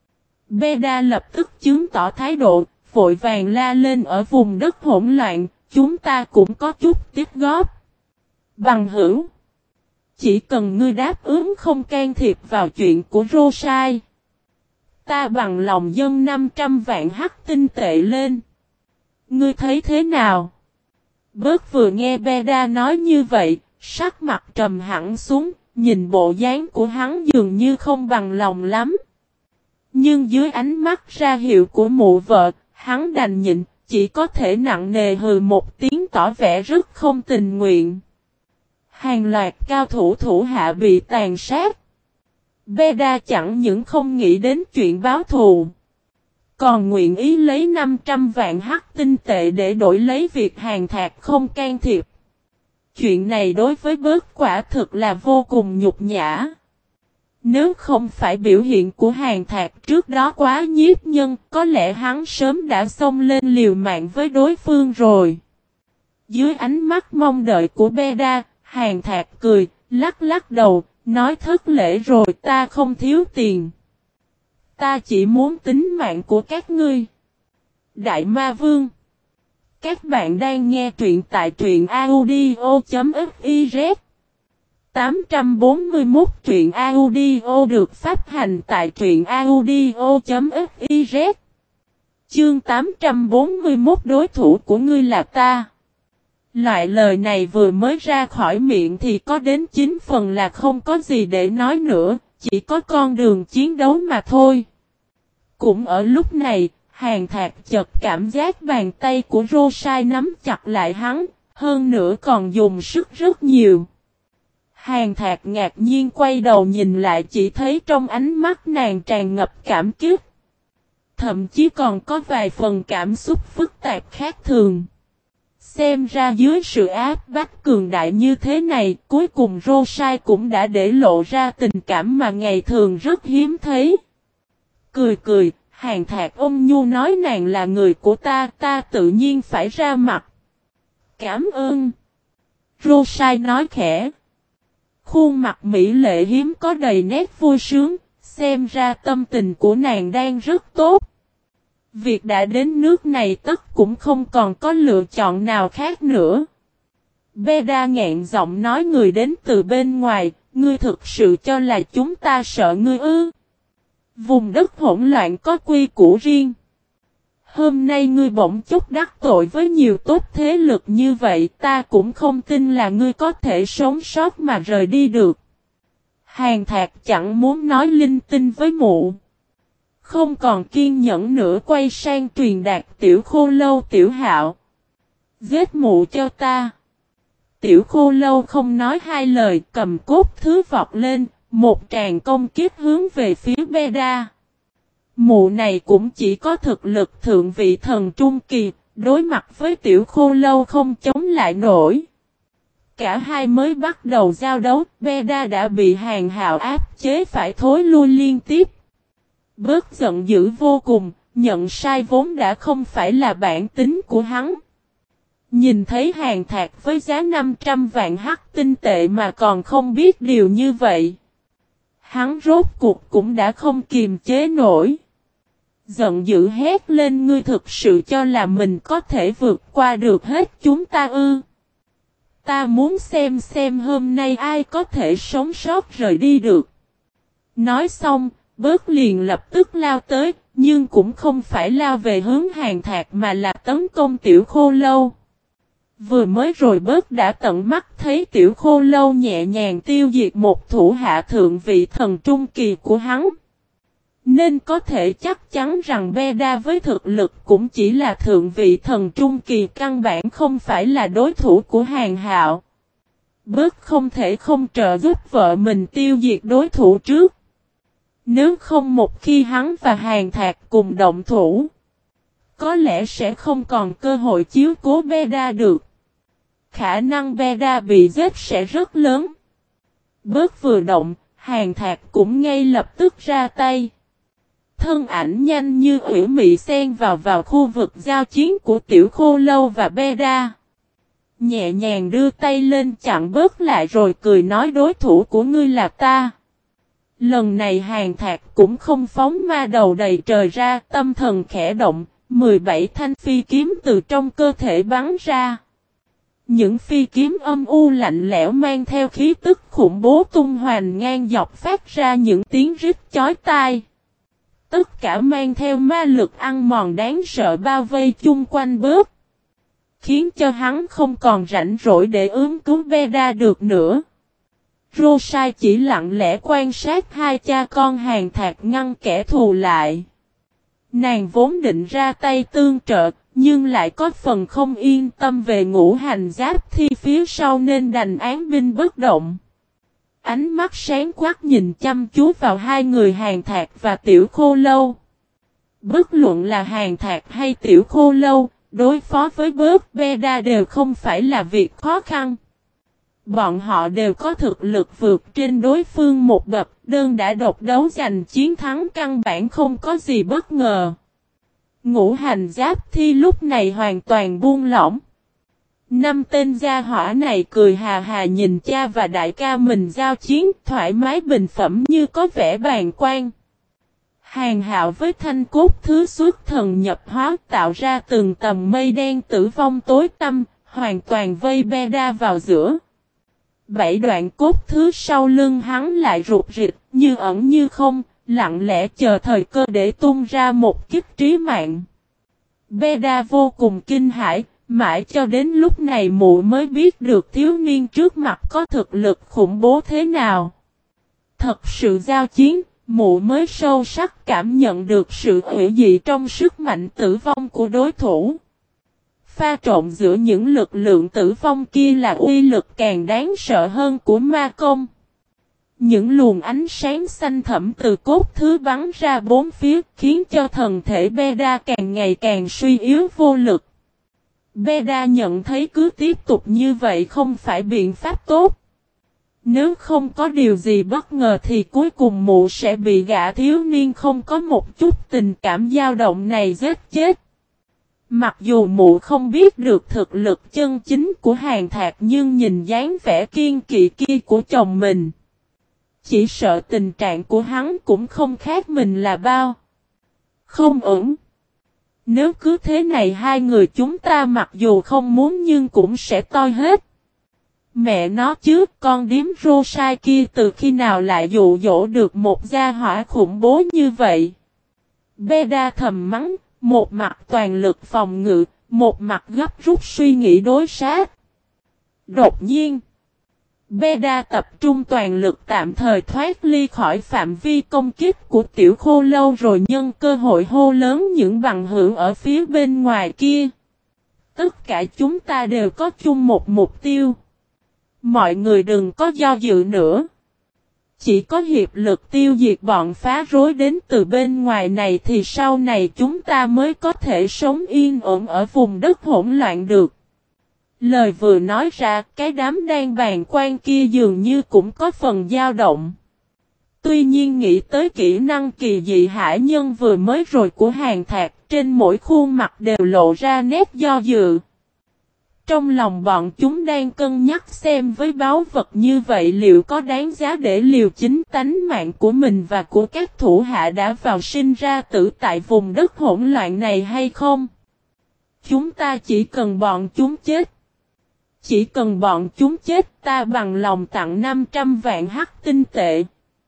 Beda lập tức chứng tỏ thái độ, vội vàng la lên ở vùng đất hỗn loạn, chúng ta cũng có chút tiếp góp. Bằng hữu. Chỉ cần ngươi đáp ứng không can thiệp vào chuyện của Rosai. Ta bằng lòng dâng 500 vạn hắc tinh tệ lên. Ngươi thấy thế nào? Bớt vừa nghe Beda nói như vậy, sắc mặt trầm hẳn xuống, nhìn bộ dáng của hắn dường như không bằng lòng lắm. Nhưng dưới ánh mắt ra hiệu của mụ vợ, hắn đành nhịn, chỉ có thể nặng nề hừ một tiếng tỏ vẻ rất không tình nguyện. Hàng loạt cao thủ thủ hạ bị tàn sát. Beda chẳng những không nghĩ đến chuyện báo thù, còn nguyện ý lấy 500 vạn hắc tinh tệ để đổi lấy việc Hàn Thạc không can thiệp. Chuyện này đối với Bớt quả thực là vô cùng nhục nhã. Nếu không phải biểu hiện của Hàn Thạc trước đó quá nhiếp nhân, có lẽ hắn sớm đã xông lên liều mạng với đối phương rồi. Dưới ánh mắt mong đợi của Beda, Hàn Thạc cười, lắc lắc đầu, nói thất lễ rồi, ta không thiếu tiền. Ta chỉ muốn tính mạng của các ngươi. Đại Ma Vương. Các bạn đang nghe truyện tại truyện audio.fiz. 841 truyện audio được phát hành tại truyện audio.fiz. Chương 841 đối thủ của ngươi là ta. Loại lời này vừa mới ra khỏi miệng thì có đến 9 phần là không có gì để nói nữa, chỉ có con đường chiến đấu mà thôi. Cũng ở lúc này, Hàn Thạc chợt cảm giác bàn tay của Rosai nắm chặt lại hắn, hơn nữa còn dùng sức rất nhiều. Hàn Thạc ngạc nhiên quay đầu nhìn lại, chỉ thấy trong ánh mắt nàng tràn ngập cảm kích. Thậm chí còn có vài phần cảm xúc phức tạp khác thường. Xem ra dưới sự áp bách cường đại như thế này, cuối cùng Rosai cũng đã để lộ ra tình cảm mà ngày thường rất hiếm thấy. Cười cười, Hàn Thạc ôn nhu nói nàng là người của ta, ta tự nhiên phải ra mặt. Cảm ơn. Rosai nói khẽ. Khuôn mặt mỹ lệ hiếm có đầy nét vui sướng, xem ra tâm tình của nàng đang rất tốt. Việc đã đến nước này tất cũng không còn có lựa chọn nào khác nữa. Beda nghẹn giọng nói, người đến từ bên ngoài, ngươi thực sự cho là chúng ta sợ ngươi ư? Vùng đất hỗn loạn có quy củ riêng. Hôm nay ngươi bỗng chốc đắc tội với nhiều tốt thế lực như vậy, ta cũng không tin là ngươi có thể sống sót mà rời đi được. Hàn Thạc chẳng muốn nói linh tinh với mụ. Không còn kiên nhẫn nữa, quay sang truyền đạt Tiểu Khô Lâu. Tiểu Hạo, giết mụ cho ta. Tiểu Khô Lâu không nói hai lời, cầm cốt thứ vọt lên, một tràng công kiếp hướng về phía Beda. Mụ này cũng chỉ có thực lực thượng vị thần trung kỳ, đối mặt với Tiểu Khô Lâu không chống lại nổi. Cả hai mới bắt đầu giao đấu, Beda đã bị Hàn Hạo áp chế phải thối lui liên tiếp. Bớt giận dữ vô cùng, nhận sai vốn đã không phải là bản tính của hắn. Nhìn thấy Hàn Thạc với giá 500 vạn hắc tinh tệ mà còn không biết điều như vậy. Hắn rốt cuộc cũng đã không kiềm chế nổi. Giận dữ hét lên, ngươi thực sự cho là mình có thể vượt qua được hết chúng ta ư? Ta muốn xem hôm nay ai có thể sống sót rời đi được. Nói xong, Bớt liền lập tức lao tới, nhưng cũng không phải lao về hướng Hàn Thạc mà là tấn công Tiểu Khô Lâu. Vừa mới rồi Bớt đã tận mắt thấy Tiểu Khô Lâu nhẹ nhàng tiêu diệt một thủ hạ thượng vị thần trung kỳ của hắn. Nên có thể chắc chắn rằng Beda với thực lực cũng chỉ là thượng vị thần trung kỳ, căn bản không phải là đối thủ của Hàn Hạo. Bớt không thể không trợ giúp vợ mình tiêu diệt đối thủ trước. Nếu không một khi hắn và Hàn Thạc cùng động thủ, có lẽ sẽ không còn cơ hội chiếu cố Beda được. Khả năng Beda bị giết sẽ rất lớn. Bớt vừa động, Hàn Thạc cũng ngay lập tức ra tay. Thân ảnh nhanh như ủy mị xen vào khu vực giao chiến của Tiểu Khô Lâu và Beda. Nhẹ nhàng đưa tay lên chặn Bớt lại rồi cười nói, đối thủ của ngươi là ta. Lần này Hàn Thạc cũng không phóng ma đầu đầy trời ra, tâm thần khẽ động, 17 thanh phi kiếm từ trong cơ thể bắn ra. Những phi kiếm âm u lạnh lẽo mang theo khí tức khủng bố tung hoành ngang dọc, phát ra những tiếng rít chói tai. Tất cả mang theo ma lực ăn mòn đáng sợ bao vây chung quanh bớt. Khiến cho hắn không còn rảnh rỗi để ứng cứu Beda được nữa. Rosai chỉ lặng lẽ quan sát hai cha con Hàn Thạc ngăn kẻ thù lại. Nàng vốn định ra tay tương trợ, nhưng lại có phần không yên tâm về ngũ hành giáp thi phía sau nên đành án binh bất động. Ánh mắt sáng quắc nhìn chăm chú vào hai người Hàn Thạc và Tiểu Khô Lâu. Bất luận là Hàn Thạc hay Tiểu Khô Lâu, đối phó với bớt Beda đều không phải là việc khó khăn. Bọn họ đều có thực lực vượt trên đối phương một bậc, đơn đã độc đấu giành chiến thắng căn bản không có gì bất ngờ. Ngũ hành giáp thi lúc này hoàn toàn buông lỏng. Năm tên gia hỏa này cười hà hà nhìn cha và đại ca mình giao chiến thoải mái bình phẩm như có vẻ bàng quan. Hàn Hạo với thanh cốt thứ xuất thần nhập hóa tạo ra từng tầm mây đen tử vong tối tăm, hoàn toàn vây Beda vào giữa. Bảy đoạn cốt thứ sau lưng hắn lại rụt rịch, như ẩn như không, lặng lẽ chờ thời cơ để tung ra một kích trí mạng. Beda vô cùng kinh hãi, mãi cho đến lúc này mụ mới biết được thiếu niên trước mặt có thực lực khủng bố thế nào. Thật sự giao chiến, mụ mới sâu sắc cảm nhận được sự hủy dị trong sức mạnh tử vong của đối thủ. Pha trộn giữa những lực lượng tử vong kia là uy lực càng đáng sợ hơn của ma công. Những luồng ánh sáng xanh thẫm từ cốt thứ bắn ra bốn phía khiến cho thần thể Beda càng ngày càng suy yếu vô lực. Beda nhận thấy cứ tiếp tục như vậy không phải biện pháp tốt. Nếu không có điều gì bất ngờ thì cuối cùng mụ sẽ bị gã thiếu niên không có một chút tình cảm dao động này giết chết. Mặc dù mụ không biết được thực lực chân chính của Hàn Thạc nhưng nhìn dáng vẻ kiên kỵ kia của chồng mình. Chỉ sợ tình trạng của hắn cũng không khác mình là bao. Không ổn. Nếu cứ thế này hai người chúng ta mặc dù không muốn nhưng cũng sẽ toi hết. Mẹ nó chứ, con điếm Rosai kia từ khi nào lại dụ dỗ được một gia hỏa khủng bố như vậy. Beda thầm mắng, một mặt toàn lực phòng ngự, một mặt gấp rút suy nghĩ đối sát. Đột nhiên, Beda tập trung toàn lực tạm thời thoát ly khỏi phạm vi công kích của Tiểu Khô Lâu rồi nhân cơ hội hô lớn những bằng hữu ở phía bên ngoài kia. Tất cả chúng ta đều có chung một mục tiêu. Mọi người đừng có do dự nữa. Chỉ có hiệp lực tiêu diệt bọn phá rối đến từ bên ngoài này thì sau này chúng ta mới có thể sống yên ổn ở vùng đất hỗn loạn được. Lời vừa nói ra, cái đám đang bàn quan kia dường như cũng có phần dao động. Tuy nhiên nghĩ tới kỹ năng kỳ dị hải nhân vừa mới rồi của Hàn Thạc, trên mỗi khuôn mặt đều lộ ra nét do dự. Trong lòng bọn chúng đang cân nhắc xem với báu vật như vậy liệu có đáng giá để liều chính tánh mạng của mình và của các thủ hạ đã vào sinh ra tử tại vùng đất hỗn loạn này hay không. Chúng ta chỉ cần bọn chúng chết. Chỉ cần bọn chúng chết ta bằng lòng tặng 500 vạn hắc tinh tệ.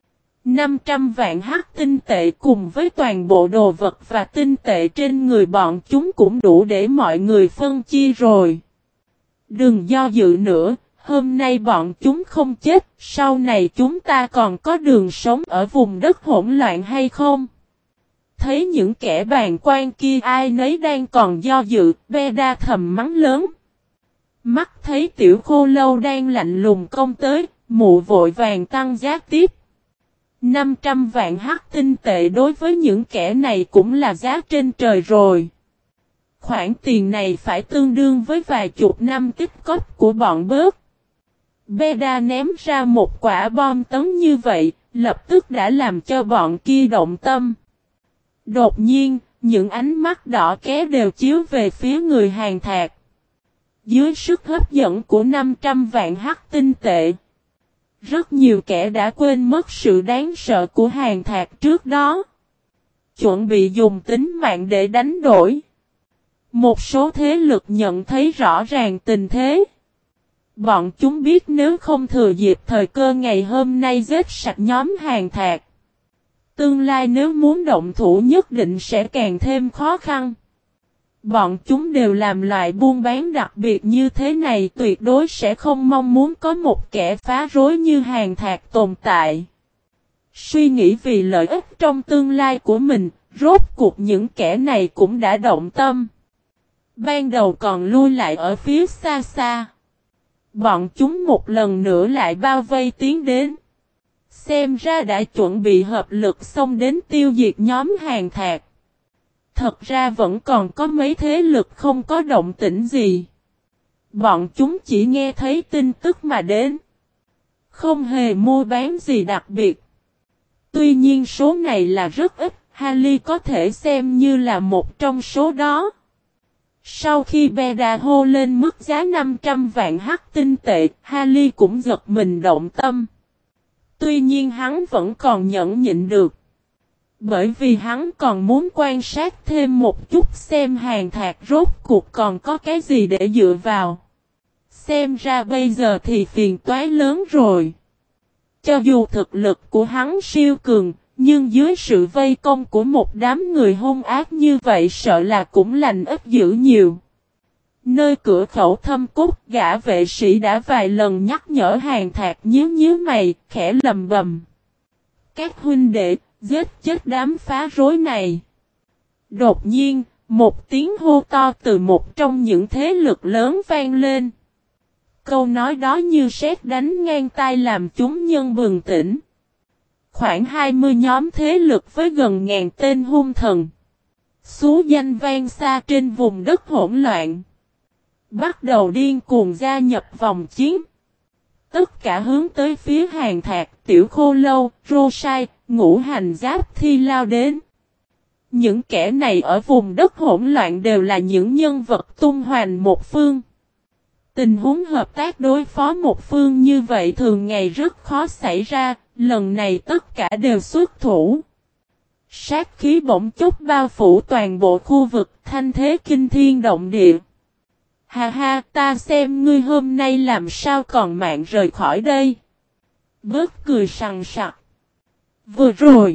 500 vạn hắc tinh tệ cùng với toàn bộ đồ vật và tinh tệ trên người bọn chúng cũng đủ để mọi người phân chia rồi. Đừng do dự nữa, hôm nay bọn chúng không chết, sau này chúng ta còn có đường sống ở vùng đất hỗn loạn hay không? Thấy những kẻ bàn quan kia ai nấy đang còn do dự, Beda thầm mắng lớn. Mắt thấy Tiểu Khô Lâu đang lạnh lùng công tới, mụ vội vàng tăng giá tiếp. 500 vạn hắc tinh tệ đối với những kẻ này cũng là giá trên trời rồi. Khoản tiền này phải tương đương với vài chục năm tích cóp của bọn bớt. Beda ném ra một quả bom tấn như vậy, lập tức đã làm cho bọn kia động tâm. Đột nhiên, những ánh mắt đỏ ké đều chiếu về phía người Hàn Thạc. Dưới sức hấp dẫn của 500 vạn hắc tinh tệ, rất nhiều kẻ đã quên mất sự đáng sợ của Hàn Thạc trước đó. Chuẩn bị dùng tính mạng để đánh đổi. Một số thế lực nhận thấy rõ ràng tình thế. Bọn chúng biết nếu không thừa dịp thời cơ ngày hôm nay giết sạch nhóm Hàn Thạc, Tương lai nếu muốn động thủ nhất định sẽ càng thêm khó khăn. Bọn chúng đều làm loại buôn bán đặc biệt như thế này, tuyệt đối sẽ không mong muốn có một kẻ phá rối như Hàn Thạc tồn tại. Suy nghĩ vì lợi ích trong tương lai của mình, rốt cuộc những kẻ này cũng đã động tâm. Ban đầu còn lui lại ở phía xa xa. Bọn chúng một lần nữa lại bao vây tiến đến. Xem ra đã chuẩn bị hợp lực xông đến tiêu diệt nhóm Hàn Thạc. Thật ra vẫn còn có mấy thế lực không có động tĩnh gì. Bọn chúng chỉ nghe thấy tin tức mà đến. Không hề mua bán gì đặc biệt. Tuy nhiên số này là rất ít, Hali có thể xem như là một trong số đó. Sau khi Beda hô lên mức giá 500 vạn hắc tinh tệ, Hali cũng giật mình động tâm. Tuy nhiên hắn vẫn còn nhẫn nhịn được. Bởi vì hắn còn muốn quan sát thêm một chút xem Hàn Thạc rốt cuộc còn có cái gì để dựa vào. Xem ra bây giờ thì phiền toái lớn rồi. Cho dù thực lực của hắn siêu cường, nhưng dưới sự vây công của một đám người hung ác như vậy sợ là cũng lành ít dữ nhiều. Nơi cửa khẩu Thâm Cốt, gã vệ sĩ đã vài lần nhắc nhở Hàn Thạc nhíu mày, khẽ lầm bầm. Các huynh đệ, giết chết đám phá rối này. Đột nhiên, một tiếng hô to từ một trong những thế lực lớn vang lên. Câu nói đó như sét đánh ngang tai làm chúng nhân bừng tỉnh. Khoảng 20 nhóm thế lực với gần ngàn tên hung thần. Xú danh vang xa trên vùng đất hỗn loạn. Bắt đầu điên cuồng gia nhập vòng chiến. Tất cả hướng tới phía Hàn Thạc, Tiểu Khô Lâu, Rosai, Ngũ Hành Giáp Thi lao đến. Những kẻ này ở vùng đất hỗn loạn đều là những nhân vật tung hoành một phương. Tình huống hợp tác đối phó một phương như vậy thường ngày rất khó xảy ra, lần này tất cả đều xuất thủ. Sát khí bỗng chốc bao phủ toàn bộ khu vực, thanh thế kinh thiên động địa. Ha ha, ta xem ngươi hôm nay làm sao còn mạng rời khỏi đây. Bớt cười sằng sặc. Vừa rồi,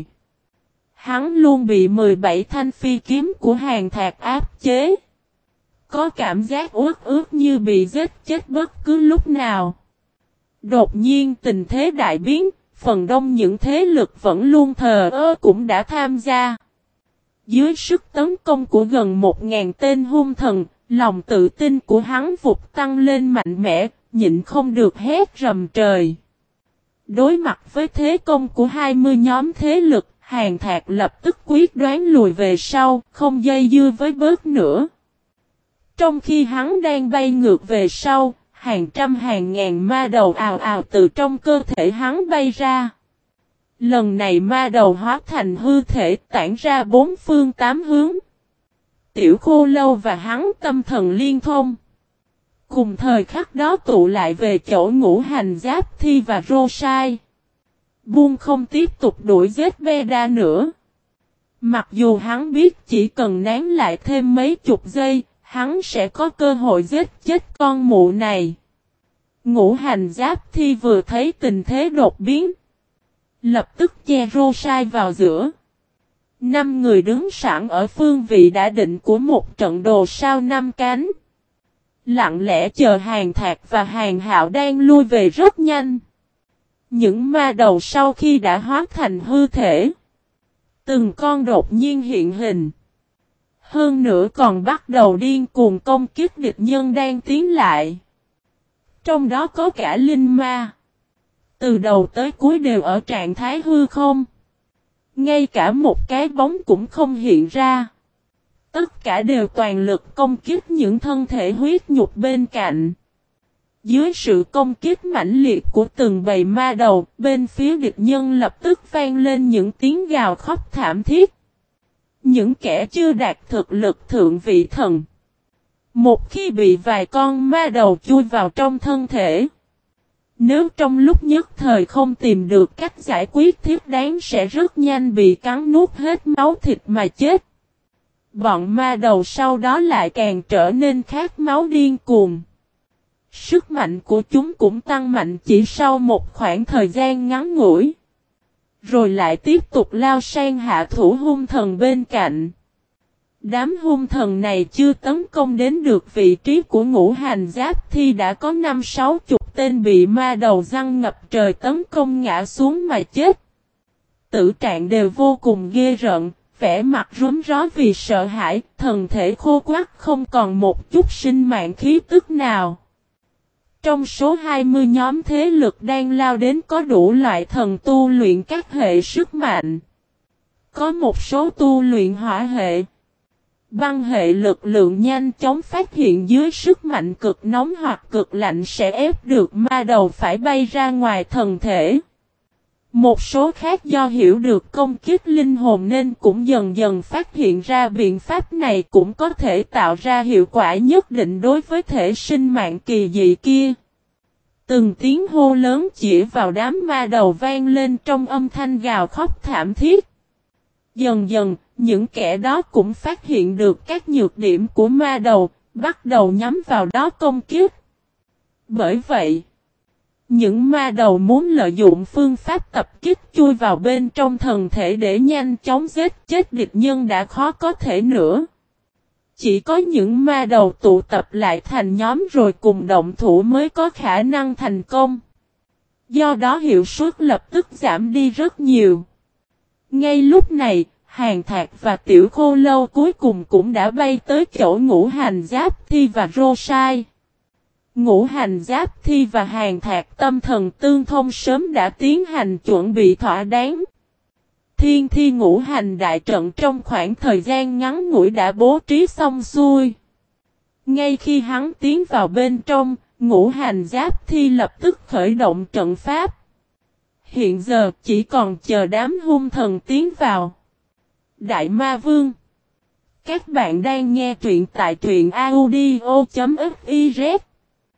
hắn luôn bị 17 thanh phi kiếm của Hàn Thạc áp chế. Có cảm giác uất ướt như bị giết chết bất cứ lúc nào. Đột nhiên tình thế đại biến, phần đông những thế lực vẫn luôn thờ ơ cũng đã tham gia. Dưới sức tấn công của gần 1.000 tên hung thần, lòng tự tin của hắn vụt tăng lên mạnh mẽ, nhịn không được hét rầm trời. Đối mặt với thế công của 20 nhóm thế lực, Hàn Thạc lập tức quyết đoán lùi về sau, không dây dưa với bớt nữa. Trong khi hắn đang bay ngược về sau, hàng trăm hàng ngàn ma đầu ào ào từ trong cơ thể hắn bay ra. Lần này ma đầu hóa thành hư thể tản ra bốn phương tám hướng. Tiểu Khô Lâu và hắn tâm thần liên thông. Cùng thời khắc đó tụ lại về chỗ Ngũ Hành Giáp Thi và Rosai. Buông không tiếp tục đuổi giết Beda nữa. Mặc dù hắn biết chỉ cần nán lại thêm mấy chục giây, hắn sẽ có cơ hội giết chết con mụ này. Ngũ Hành Giáp Thi vừa thấy tình thế đột biến. Lập tức che Rosai vào giữa. 5 người đứng sẵn ở phương vị đã định của một trận đồ sao 5 cánh. Lặng lẽ chờ Hàn Thạc và Hàn Hạo đang lui về rất nhanh. Những ma đầu sau khi đã hóa thành hư thể. Từng con đột nhiên hiện hình. Hơn nữa còn bắt đầu điên cuồng công kích địch nhân đang tiến lại. Trong đó có cả linh ma. Từ đầu tới cuối đều ở trạng thái hư không. Ngay cả một cái bóng cũng không hiện ra. Tất cả đều toàn lực công kích những thân thể huyết nhục bên cạnh. Dưới sự công kích mãnh liệt của từng bầy ma đầu, bên phía địch nhân lập tức vang lên những tiếng gào khóc thảm thiết. Những kẻ chưa đạt thực lực thượng vị thần. Một khi bị vài con ma đầu chui vào trong thân thể. Nếu trong lúc nhất thời không tìm được cách giải quyết thiết đáng sẽ rất nhanh bị cắn nuốt hết máu thịt mà chết. Bọn ma đầu sau đó lại càng trở nên khát máu điên cuồng. Sức mạnh của chúng cũng tăng mạnh chỉ sau một khoảng thời gian ngắn ngủi. rồi lại tiếp tục lao sang hạ thủ hung thần bên cạnh. Đám hung thần này chưa tấn công đến được vị trí của Ngũ Hành Giáp Thi đã có 5-60 tên bị ma đầu răng ngập trời tấn công ngã xuống mà chết. Tử trạng đều vô cùng ghê rợn, vẻ mặt rúm ró vì sợ hãi, thần thể khô quắt không còn một chút sinh mạng khí tức nào. Trong số 20 nhóm thế lực đang lao đến có đủ loại thần tu luyện các hệ sức mạnh. Có một số tu luyện hỏa hệ. Băng hệ lực lượng nhanh chóng phát hiện dưới sức mạnh cực nóng hoặc cực lạnh sẽ ép được ma đầu phải bay ra ngoài thần thể. Một số khác do hiểu được công kích linh hồn nên cũng dần dần phát hiện ra biện pháp này cũng có thể tạo ra hiệu quả nhất định đối với thể sinh mạng kỳ dị kia. Từng tiếng hô lớn chỉ vào đám ma đầu vang lên trong âm thanh gào khóc thảm thiết. Dần dần, những kẻ đó cũng phát hiện được các nhược điểm của ma đầu, bắt đầu nhắm vào đó công kích. Bởi vậy, những ma đầu muốn lợi dụng phương pháp tập kích chui vào bên trong thần thể để nhanh chóng giết chết địch nhân đã khó có thể nữa. Chỉ có những ma đầu tụ tập lại thành nhóm rồi cùng động thủ mới có khả năng thành công. Do đó hiệu suất lập tức giảm đi rất nhiều. Ngay lúc này, Hàn Thạc và Tiểu Khô Lâu cuối cùng cũng đã bay tới chỗ Ngũ Hành Giáp Thi và Rosai. Ngũ Hành Giáp Thi và Hàn Thạc tâm thần tương thông sớm đã tiến hành chuẩn bị thỏa đáng. Thiên Thi Ngũ Hành đại trận trong khoảng thời gian ngắn ngủi đã bố trí xong xuôi. Ngay khi hắn tiến vào bên trong, Ngũ Hành Giáp Thi lập tức khởi động trận pháp. Hiện giờ chỉ còn chờ đám hung thần tiến vào. Đại Ma Vương. Các bạn đang nghe truyện tại truyện audio.fiz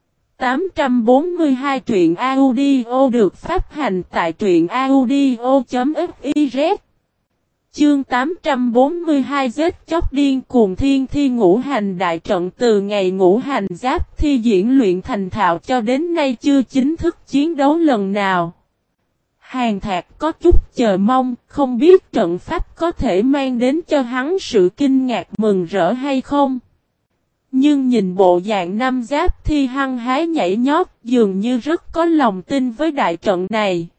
842 truyện audio được phát hành tại truyện audio.fiz. Chương 842 giết chóc điên cuồng Thiên Thi Ngũ Hành đại trận. Từ ngày Ngũ Hành Giáp Thi diễn luyện thành thạo cho đến nay chưa chính thức chiến đấu lần nào. Hàn Thạc có chút chờ mong, không biết trận pháp có thể mang đến cho hắn sự kinh ngạc mừng rỡ hay không. Nhưng nhìn bộ dạng năm Giáp Thi hăng hái nhảy nhót dường như rất có lòng tin với đại trận này.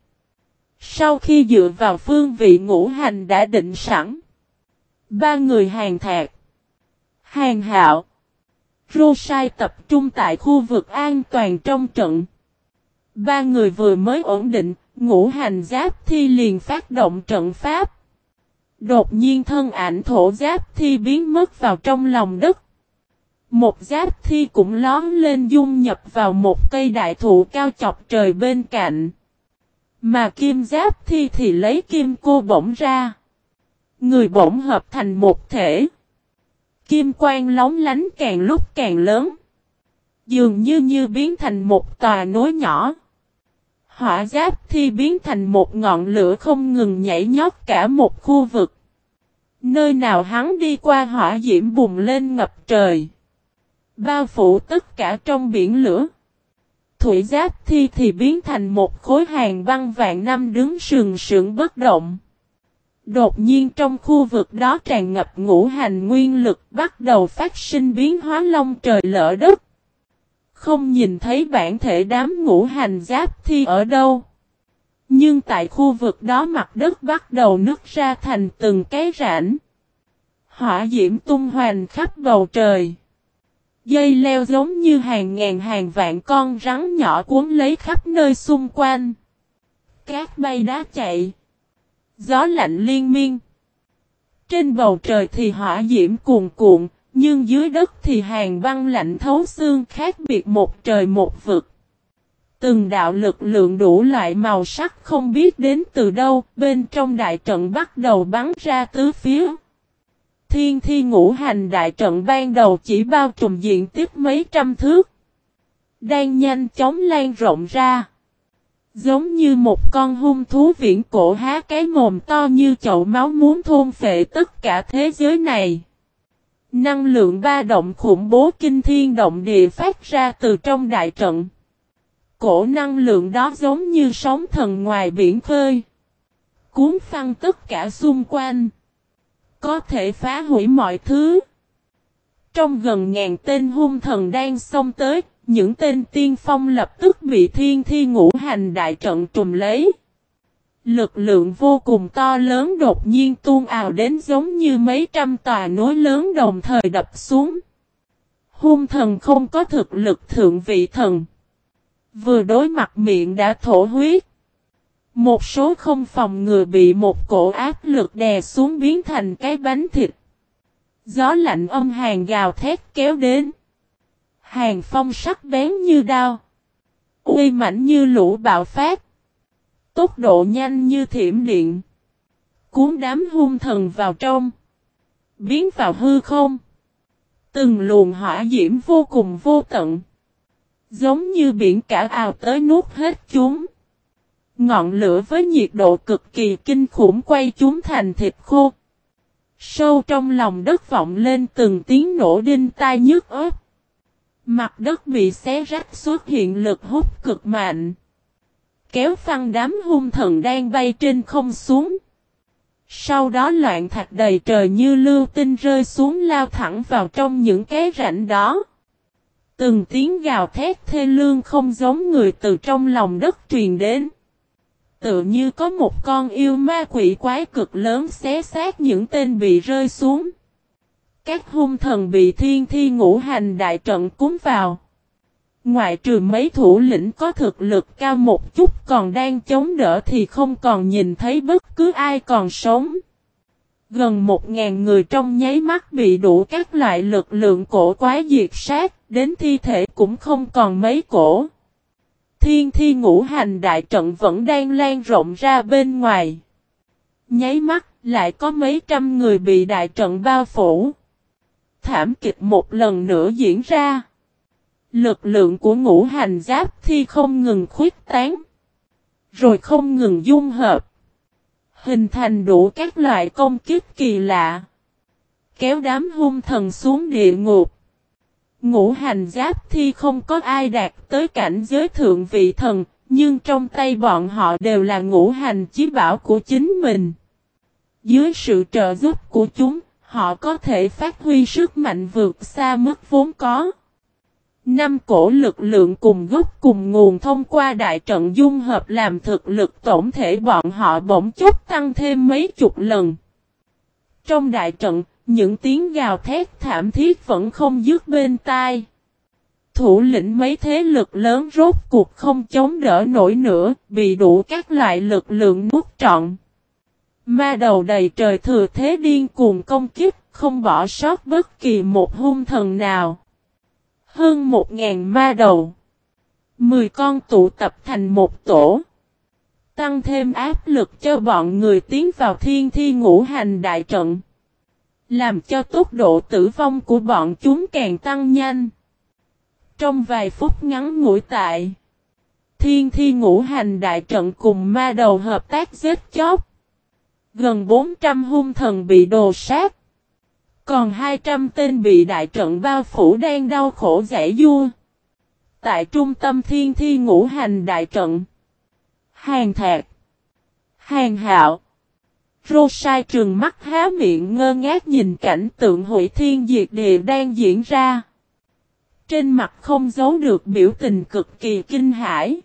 Sau khi dựa vào phương vị ngũ hành đã định sẵn, ba người Hàn Thạc, Hàn Hạo, Rosai tập trung tại khu vực an toàn trong trận. Ba người vừa mới ổn định, Ngũ Hành Giáp Thi liền phát động trận pháp. Đột nhiên thân ảnh thổ Giáp Thi biến mất vào trong lòng đất. Một Giáp Thi cũng lóm lên dung nhập vào một cây đại thụ cao chọc trời bên cạnh. Mà Kim Giáp Thi thì lấy kim cô bổng ra. Người bổng hợp thành một thể. Kim quang lóng lánh càng lúc càng lớn. Dường như biến thành một tòa núi nhỏ. Hỏa Giáp Thi biến thành một ngọn lửa không ngừng nhảy nhót cả một khu vực. Nơi nào hắn đi qua hỏa diễm bùng lên ngập trời. Bao phủ tất cả trong biển lửa. Thủy Giáp Thi thì biến thành một khối hàng băng vạn năm đứng sừng sững bất động. Đột nhiên trong khu vực đó tràn ngập ngũ hành nguyên lực bắt đầu phát sinh biến hóa long trời lỡ đất. Không nhìn thấy bản thể đám ngũ hành Giáp Thi ở đâu. Nhưng tại khu vực đó mặt đất bắt đầu nứt ra thành từng cái rãnh. Hỏa diễm tung hoành khắp bầu trời. Dây leo giống như hàng ngàn hàng vạn con rắn nhỏ cuốn lấy khắp nơi xung quanh. Cát bay đá chạy. Gió lạnh liên miên. Trên bầu trời thì hỏa diễm cuồn cuộn, nhưng dưới đất thì hàng băng lạnh thấu xương khác biệt một trời một vực. Từng đạo lực lượng đủ loại màu sắc không biết đến từ đâu, bên trong đại trận bắt đầu bắn ra tứ phía. Thiên Thi Ngũ Hành đại trận ban đầu chỉ bao trùm diện tích mấy trăm thước. Đang nhanh chóng lan rộng ra. Giống như một con hung thú viễn cổ há cái mồm to như chậu máu muốn thôn phệ tất cả thế giới này. Năng lượng ba động khủng bố kinh thiên động địa phát ra từ trong đại trận. Cổ năng lượng đó giống như sóng thần ngoài biển khơi. Cuốn phăng tất cả xung quanh. Có thể phá hủy mọi thứ. Trong gần ngàn tên hung thần đang xông tới, những tên tiên phong lập tức bị thiên thi ngũ hành đại trận trùm lấy. Lực lượng vô cùng to lớn đột nhiên tuôn ào đến giống như mấy trăm tòa núi lớn đồng thời đập xuống. Hung thần không có thực lực thượng vị thần. Vừa đối mặt miệng đã thổ huyết. Một số không phòng ngừa bị một cổ áp lực đè xuống biến thành cái bánh thịt. Gió lạnh âm hàn gào thét kéo đến. Hàn phong sắc bén như đao. Uy mãnh như lũ bạo phát. Tốc độ nhanh như thiểm điện. Cuốn đám hung thần vào trong. Biến vào hư không. Từng luồng hỏa diễm vô cùng vô tận. Giống như biển cả ào tới nuốt hết chúng. Ngọn lửa với nhiệt độ cực kỳ kinh khủng quay chúng thành thịt khô. Sâu trong lòng đất vọng lên từng tiếng nổ đinh tai nhức óc. Mặt đất bị xé rách xuất hiện lực hút cực mạnh. Kéo phăng đám hung thần đang bay trên không xuống. Sau đó loạn thạch đầy trời như lưu tinh rơi xuống lao thẳng vào trong những cái rãnh đó. Từng tiếng gào thét thê lương không giống người từ trong lòng đất truyền đến. Tự như có một con yêu ma quỷ quái cực lớn xé xác những tên bị rơi xuống. Các hung thần bị thiên thi ngũ hành đại trận cuốn vào. Ngoại trừ mấy thủ lĩnh có thực lực cao một chút còn đang chống đỡ thì không còn nhìn thấy bất cứ ai còn sống. Gần 1000 người trong nháy mắt bị đủ các loại lực lượng cổ quái diệt sát, đến thi thể cũng không còn mấy cổ. Thiên thi ngũ hành đại trận vẫn đang lan rộng ra bên ngoài. Nháy mắt lại có mấy trăm người bị đại trận bao phủ. Thảm kịch một lần nữa diễn ra. Lực lượng của ngũ hành giáp thi không ngừng khuếch tán. Rồi không ngừng dung hợp. Hình thành đủ các loại công kích kỳ lạ. Kéo đám hung thần xuống địa ngục. Ngũ hành giáp thi không có ai đạt tới cảnh giới thượng vị thần. Nhưng trong tay bọn họ đều là ngũ hành chí bảo của chính mình. Dưới sự trợ giúp của chúng, họ có thể phát huy sức mạnh vượt xa mức vốn có. 5 cổ lực lượng cùng gốc cùng nguồn thông qua đại trận dung hợp làm thực lực tổng thể bọn họ bỗng chốc tăng thêm mấy chục lần. Trong đại trận, những tiếng gào thét thảm thiết vẫn không dứt bên tai. Thủ lĩnh mấy thế lực lớn rốt cuộc không chống đỡ nổi nữa, bị đủ các loại lực lượng nuốt trọn. Ma đầu đầy trời thừa thế điên cuồng công kích, không bỏ sót bất kỳ một hung thần nào. Hơn 1000 ma đầu. 10 con tụ tập thành một tổ. Tăng thêm áp lực cho bọn người tiến vào thiên thi ngũ hành đại trận. Làm cho tốc độ tử vong của bọn chúng càng tăng nhanh. Trong vài phút ngắn ngủi tại. Thiên thi ngũ hành đại trận cùng ma đầu hợp tác giết chóc. Gần 400 hung thần bị đồ sát. Còn 200 tên bị đại trận bao phủ đang đau khổ giãy giụa. Tại trung tâm thiên thi ngũ hành đại trận. Hàn Thạc, Hàn Hạo, Rosai trừng mắt há miệng ngơ ngác nhìn cảnh tượng hủy thiên diệt địa đang diễn ra. Trên mặt không giấu được biểu tình cực kỳ kinh hãi.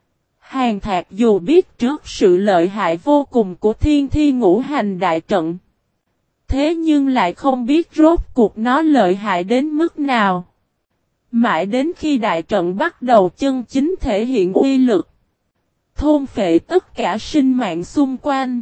Hàn Thạc dù biết trước sự lợi hại vô cùng của thiên thi ngũ hành đại trận. Thế nhưng lại không biết rốt cuộc nó lợi hại đến mức nào. Mãi đến khi đại trận bắt đầu chân chính thể hiện uy lực. Thôn phệ tất cả sinh mạng xung quanh.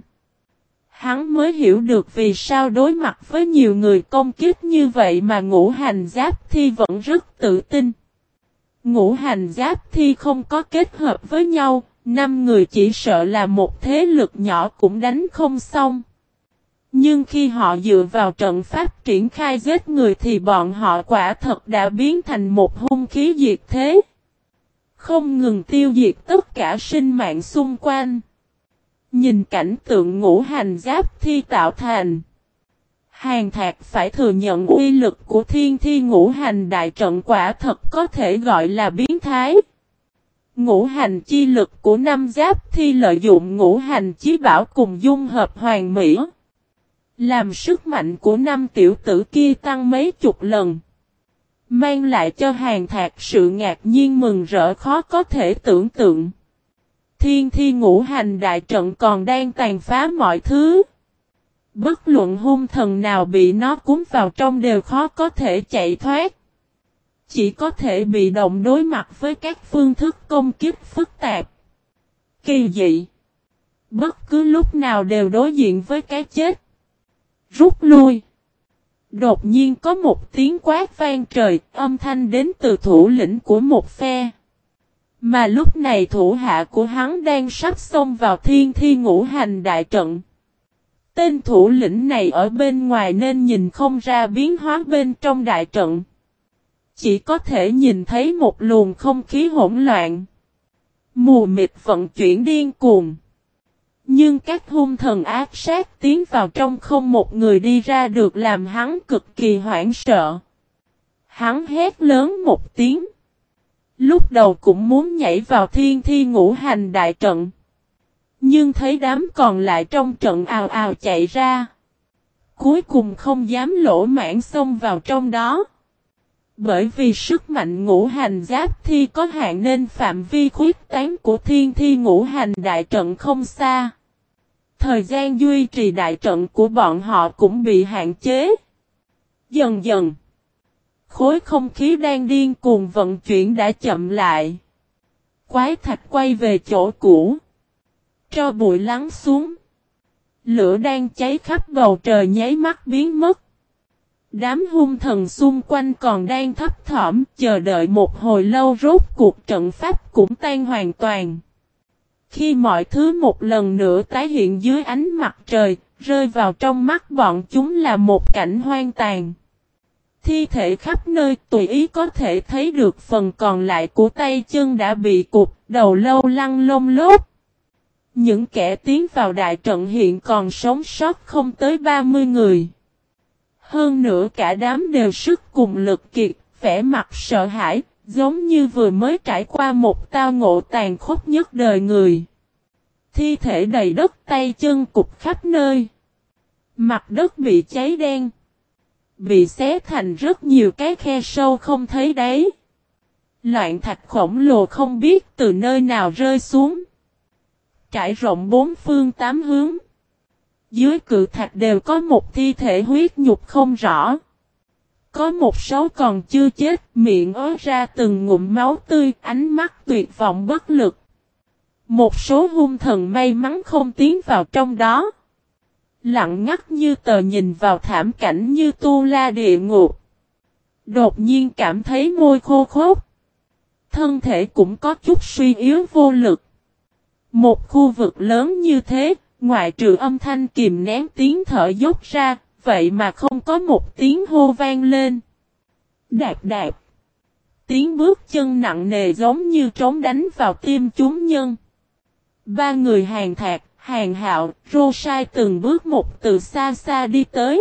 Hắn mới hiểu được vì sao đối mặt với nhiều người công kích như vậy mà ngũ hành giáp thi vẫn rất tự tin. Ngũ hành giáp thi không có kết hợp với nhau, 5 người chỉ sợ là một thế lực nhỏ cũng đánh không xong. Nhưng khi họ dựa vào trận pháp triển khai giết người thì bọn họ quả thật đã biến thành một hung khí diệt thế. Không ngừng tiêu diệt tất cả sinh mạng xung quanh. Nhìn cảnh tượng ngũ hành giáp thi tạo thành. Hàn Thạc phải thừa nhận uy lực của thiên thi ngũ hành đại trận quả thật có thể gọi là biến thái. Ngũ hành chi lực của năm giáp thi lợi dụng ngũ hành chí bảo cùng dung hợp hoàn mỹ. Làm sức mạnh của năm tiểu tử kia tăng mấy chục lần. Mang lại cho Hàn Thạc sự ngạc nhiên mừng rỡ khó có thể tưởng tượng. Thiên thi ngũ hành đại trận còn đang tàn phá mọi thứ. Bất luận hung thần nào bị nó cuốn vào trong đều khó có thể chạy thoát. Chỉ có thể bị động đối mặt với các phương thức công kích phức tạp. Kỳ dị. Bất cứ lúc nào đều đối diện với cái chết. Rút lui. Đột nhiên có một tiếng quát vang trời, âm thanh đến từ thủ lĩnh của một phe. Mà lúc này thủ hạ của hắn đang sắp xông vào thiên thi ngũ hành đại trận. Tên thủ lĩnh này ở bên ngoài nên nhìn không ra biến hóa bên trong đại trận. Chỉ có thể nhìn thấy một luồng không khí hỗn loạn. Mù mịt vận chuyển điên cuồng. Nhưng các hung thần ác sát tiến vào trong không một người đi ra được làm hắn cực kỳ hoảng sợ. Hắn hét lớn một tiếng. Lúc đầu cũng muốn nhảy vào thiên thi ngũ hành đại trận. Nhưng thấy đám còn lại trong trận ào ào chạy ra. Cuối cùng không dám lỗ mãng xông vào trong đó. Bởi vì sức mạnh ngũ hành giáp thi có hạn nên phạm vi khuyết tán của thiên thi ngũ hành đại trận không xa. Thời gian duy trì đại trận của bọn họ cũng bị hạn chế. Dần dần, khối không khí đang điên cuồng vận chuyển đã chậm lại. Quái thạch quay về chỗ cũ. Tro bụi lắng xuống. Lửa đang cháy khắp bầu trời nháy mắt biến mất. Đám hung thần xung quanh còn đang thấp thỏm chờ đợi một hồi lâu rốt cuộc trận pháp cũng tan hoàn toàn. Khi mọi thứ một lần nữa tái hiện dưới ánh mặt trời, rơi vào trong mắt bọn chúng là một cảnh hoang tàn. Thi thể khắp nơi tùy ý có thể thấy được phần còn lại của tay chân đã bị cụt, đầu lâu lăn lông lốt. Những kẻ tiến vào đại trận hiện còn sống sót không tới 30 người. Hơn nữa cả đám đều sức cùng lực kiệt, vẻ mặt sợ hãi, giống như vừa mới trải qua một tao ngộ tàn khốc nhất đời người. Thi thể đầy đất tay chân cụt khắp nơi. Mặt đất bị cháy đen. Bị xé thành rất nhiều cái khe sâu không thấy đáy. Loạn thạch khổng lồ không biết từ nơi nào rơi xuống. Trải rộng bốn phương tám hướng. Dưới cự thạch đều có một thi thể huyết nhục không rõ. Có một số còn chưa chết, miệng ứa ra từng ngụm máu tươi, ánh mắt tuyệt vọng bất lực. Một số hung thần may mắn không tiến vào trong đó. Lặng ngắt như tờ nhìn vào thảm cảnh như tu la địa ngục. Đột nhiên cảm thấy môi khô khốc. Thân thể cũng có chút suy yếu vô lực. Một khu vực lớn như thế, ngoại trừ âm thanh kìm nén tiếng thở dốc ra, vậy mà không có một tiếng hô vang lên. Đạp đạp. Tiếng bước chân nặng nề giống như trống đánh vào tim chúng nhân. Ba người Hàn Thạc, Hàn Hạo, Rô Sai từng bước một từ xa xa đi tới.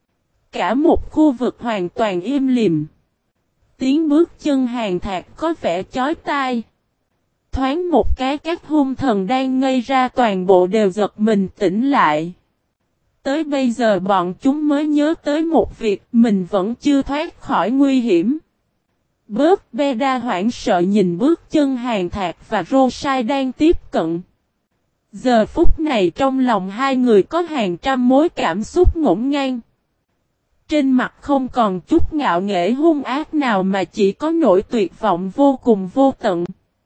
Cả một khu vực hoàn toàn im lìm. Tiếng bước chân Hàn Thạc có vẻ chói tai. Thoáng một cái các hung thần đang ngây ra toàn bộ đều giật mình tỉnh lại. Tới bây giờ bọn chúng mới nhớ tới một việc mình vẫn chưa thoát khỏi nguy hiểm. Bớt Beda hoảng sợ nhìn bước chân Hàn Thạc và Rô Sai đang tiếp cận. Giờ phút này trong lòng hai người có hàng trăm mối cảm xúc ngổn ngang. Trên mặt không còn chút ngạo nghễ hung ác nào mà chỉ có nỗi tuyệt vọng vô cùng vô tận.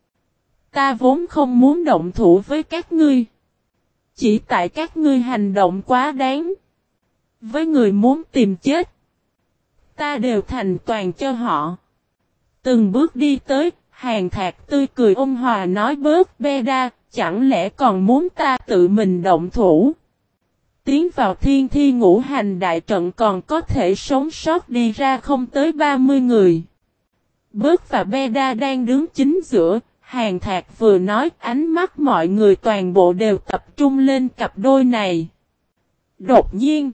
Ta vốn không muốn động thủ với các ngươi. Chỉ tại các ngươi hành động quá đáng. Với người muốn tìm chết. Ta đều thành toàn cho họ. Từng bước đi tới, Hàn Thạc tươi cười ôn hòa nói bớt Beda, chẳng lẽ còn muốn ta tự mình động thủ. Tiến vào thiên thi ngũ hành đại trận còn có thể sống sót đi ra không tới 30 người. Bớt và Beda đang đứng chính giữa. Hàn Thạc vừa nói ánh mắt mọi người toàn bộ đều tập trung lên cặp đôi này. Đột nhiên,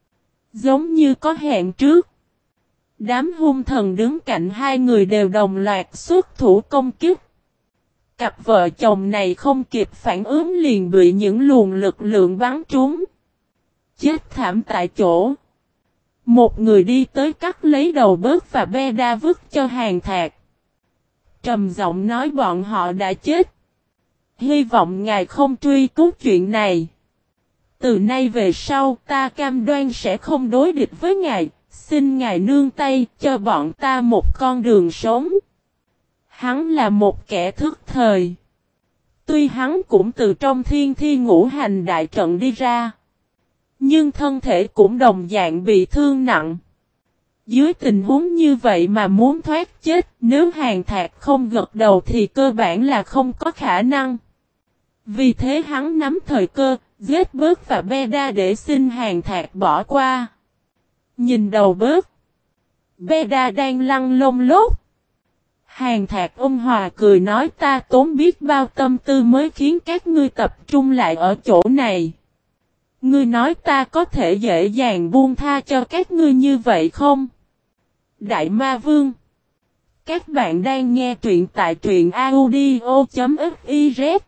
giống như có hẹn trước, đám hung thần đứng cạnh hai người đều đồng loạt xuất thủ công kích. Cặp vợ chồng này không kịp phản ứng liền bị những luồng lực lượng bắn trúng. Chết thảm tại chỗ. Một người đi tới cắt lấy đầu bớt và Beda vứt cho Hàn Thạc. Trầm giọng nói bọn họ đã chết. Hy vọng ngài không truy cứu chuyện này. Từ nay về sau ta cam đoan sẽ không đối địch với ngài. Xin ngài nương tay cho bọn ta một con đường sống. Hắn là một kẻ thức thời. Tuy hắn cũng từ trong thiên thi ngũ hành đại trận đi ra. Nhưng thân thể cũng đồng dạng bị thương nặng. Dưới tình huống như vậy mà muốn thoát chết, nếu Hàn Thạc không gật đầu thì cơ bản là không có khả năng. Vì thế hắn nắm thời cơ, giết bớt và Beda để xin Hàn Thạc bỏ qua. Nhìn đầu bớt, Beda đang lăn lông lốt. Hàn Thạc ôn hòa cười nói ta tốn biết bao tâm tư mới khiến các ngươi tập trung lại ở chỗ này. Ngươi nói ta có thể dễ dàng buông tha cho các ngươi như vậy không? Đại Ma Vương. Các bạn đang nghe truyện tại truyện audio.fiz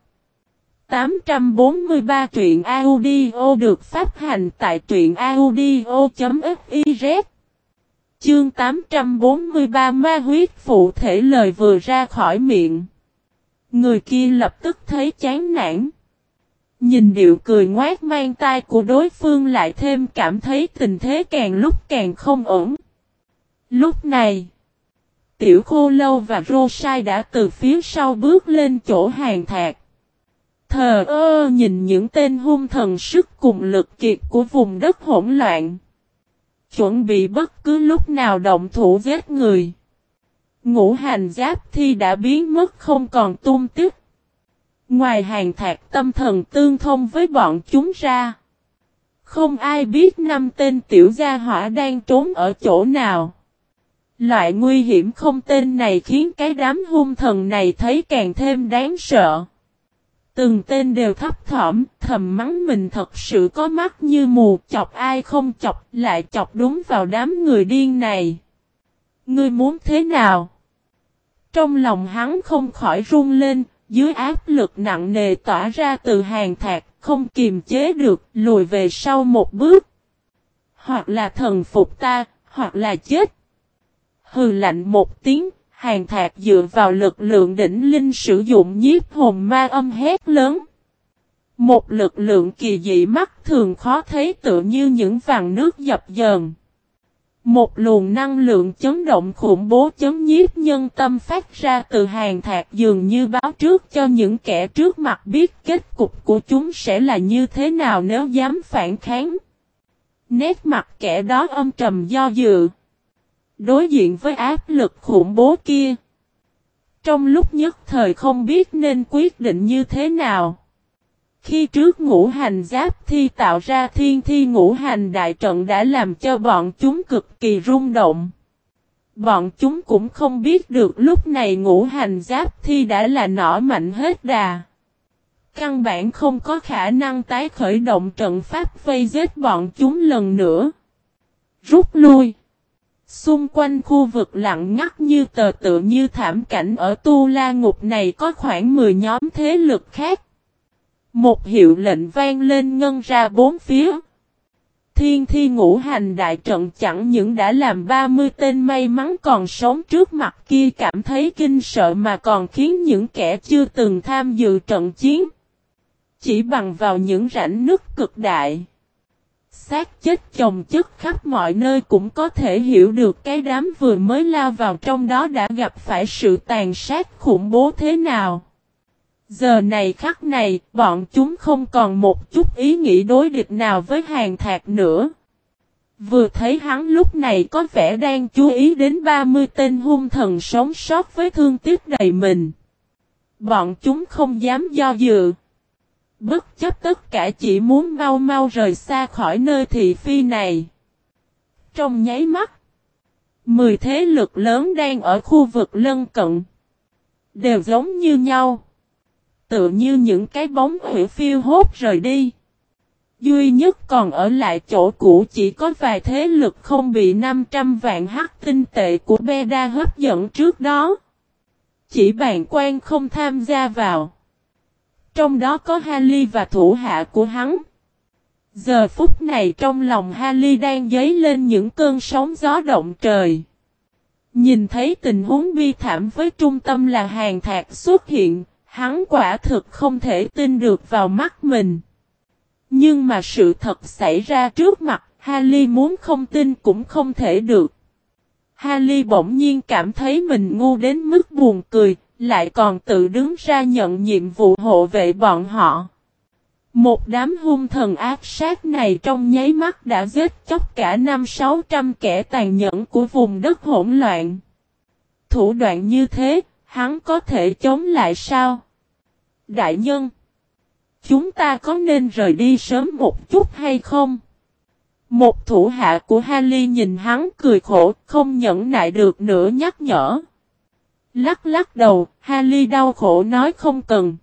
843 truyện audio được phát hành tại truyện audio.fiz. Chương 843 ma huyết phụ thể lời vừa ra khỏi miệng. Người kia lập tức thấy chán nản. Nhìn điệu cười ngoác mang tai của đối phương lại thêm cảm thấy tình thế càng lúc càng không ổn. Lúc này, Tiểu Khô Lâu và Rosai đã từ phía sau bước lên chỗ Hàn Thạc. Thờ ơ nhìn những tên hung thần sức cùng lực kiệt của vùng đất hỗn loạn. Chuẩn bị bất cứ lúc nào động thủ giết người. Ngũ hành giáp thi đã biến mất không còn tung tích. Ngoài Hàn Thạc tâm thần tương thông với bọn chúng ra. Không ai biết 5 tên tiểu gia hỏa đang trốn ở chỗ nào. Loại nguy hiểm không tên này khiến cái đám hung thần này thấy càng thêm đáng sợ. Từng tên đều thấp thỏm, thầm mắng mình thật sự có mắt như mù, chọc ai không chọc, lại chọc đúng vào đám người điên này. Ngươi muốn thế nào? Trong lòng hắn không khỏi run lên, dưới áp lực nặng nề tỏa ra từ Hàn Thạc, không kiềm chế được, lùi về sau một bước. Hoặc là thần phục ta, hoặc là chết. Hừ lạnh một tiếng, Hàn Thạc dựa vào lực lượng đỉnh linh sử dụng nhiếp hồn ma âm hét lớn. Một lực lượng kỳ dị mắt thường khó thấy tựa như những vàng nước dập dờn. Một luồng năng lượng chấn động khủng bố chấn nhiếp nhân tâm phát ra từ Hàn Thạc dường như báo trước cho những kẻ trước mặt biết kết cục của chúng sẽ là như thế nào nếu dám phản kháng. Nét mặt kẻ đó âm trầm do dự. Đối diện với áp lực khủng bố kia. Trong lúc nhất thời không biết nên quyết định như thế nào. Khi trước ngũ hành giáp thi tạo ra thiên thi ngũ hành đại trận đã làm cho bọn chúng cực kỳ rung động. Bọn chúng cũng không biết được lúc này ngũ hành giáp thi đã là nỏ mạnh hết đà. Căn bản không có khả năng tái khởi động trận pháp vây giết bọn chúng lần nữa. Rút lui. Xung quanh khu vực lặng ngắt như tờ tự như thảm cảnh ở Tu La Ngục này có khoảng 10 nhóm thế lực khác. Một hiệu lệnh vang lên ngân ra bốn phía. Thiên thi ngũ hành đại trận chẳng những đã làm 30 tên may mắn còn sống trước mặt kia cảm thấy kinh sợ mà còn khiến những kẻ chưa từng tham dự trận chiến. Chỉ bằng vào những rãnh nứt cực đại. Xác chết chồng chất khắp mọi nơi cũng có thể hiểu được cái đám vừa mới lao vào trong đó đã gặp phải sự tàn sát khủng bố thế nào. Giờ này khắc này, bọn chúng không còn một chút ý nghĩ đối địch nào với Hàn Thạc nữa. Vừa thấy hắn lúc này có vẻ đang chú ý đến 30 tên hung thần sống sót với thương tiếc đầy mình. Bọn chúng không dám do dự. Bất chấp tất cả chỉ muốn mau mau rời xa khỏi nơi thị phi này. Trong nháy mắt, 10 thế lực lớn đang ở khu vực lân cận. Đều giống như nhau. Tựa như những cái bóng hủy phiêu hốt rời đi. Duy nhất còn ở lại chỗ cũ chỉ có vài thế lực không bị 500 vạn hắc tinh tệ của Beda hấp dẫn trước đó. chỉ bàn quan không tham gia vào. Trong đó có Harley và thủ hạ của hắn. Giờ phút này trong lòng Harley đang dấy lên những cơn sóng gió động trời. Nhìn thấy tình huống bi thảm với trung tâm là Hàn Thạc xuất hiện, hắn quả thực không thể tin được vào mắt mình. Nhưng mà sự thật xảy ra trước mặt, Harley muốn không tin cũng không thể được. Harley bỗng nhiên cảm thấy mình ngu đến mức buồn cười, lại còn tự đứng ra nhận nhiệm vụ hộ vệ bọn họ. Một đám hung thần ác sát này trong nháy mắt đã giết chóc cả 500-600 kẻ tàn nhẫn của vùng đất hỗn loạn. Thủ đoạn như thế, hắn có thể chống lại sao? Đại nhân, chúng ta có nên rời đi sớm một chút hay không? Một thủ hạ của Harley nhìn hắn cười khổ, không nhẫn nại được nữa nhắc nhở. Lắc lắc đầu, Harley đau khổ nói không cần.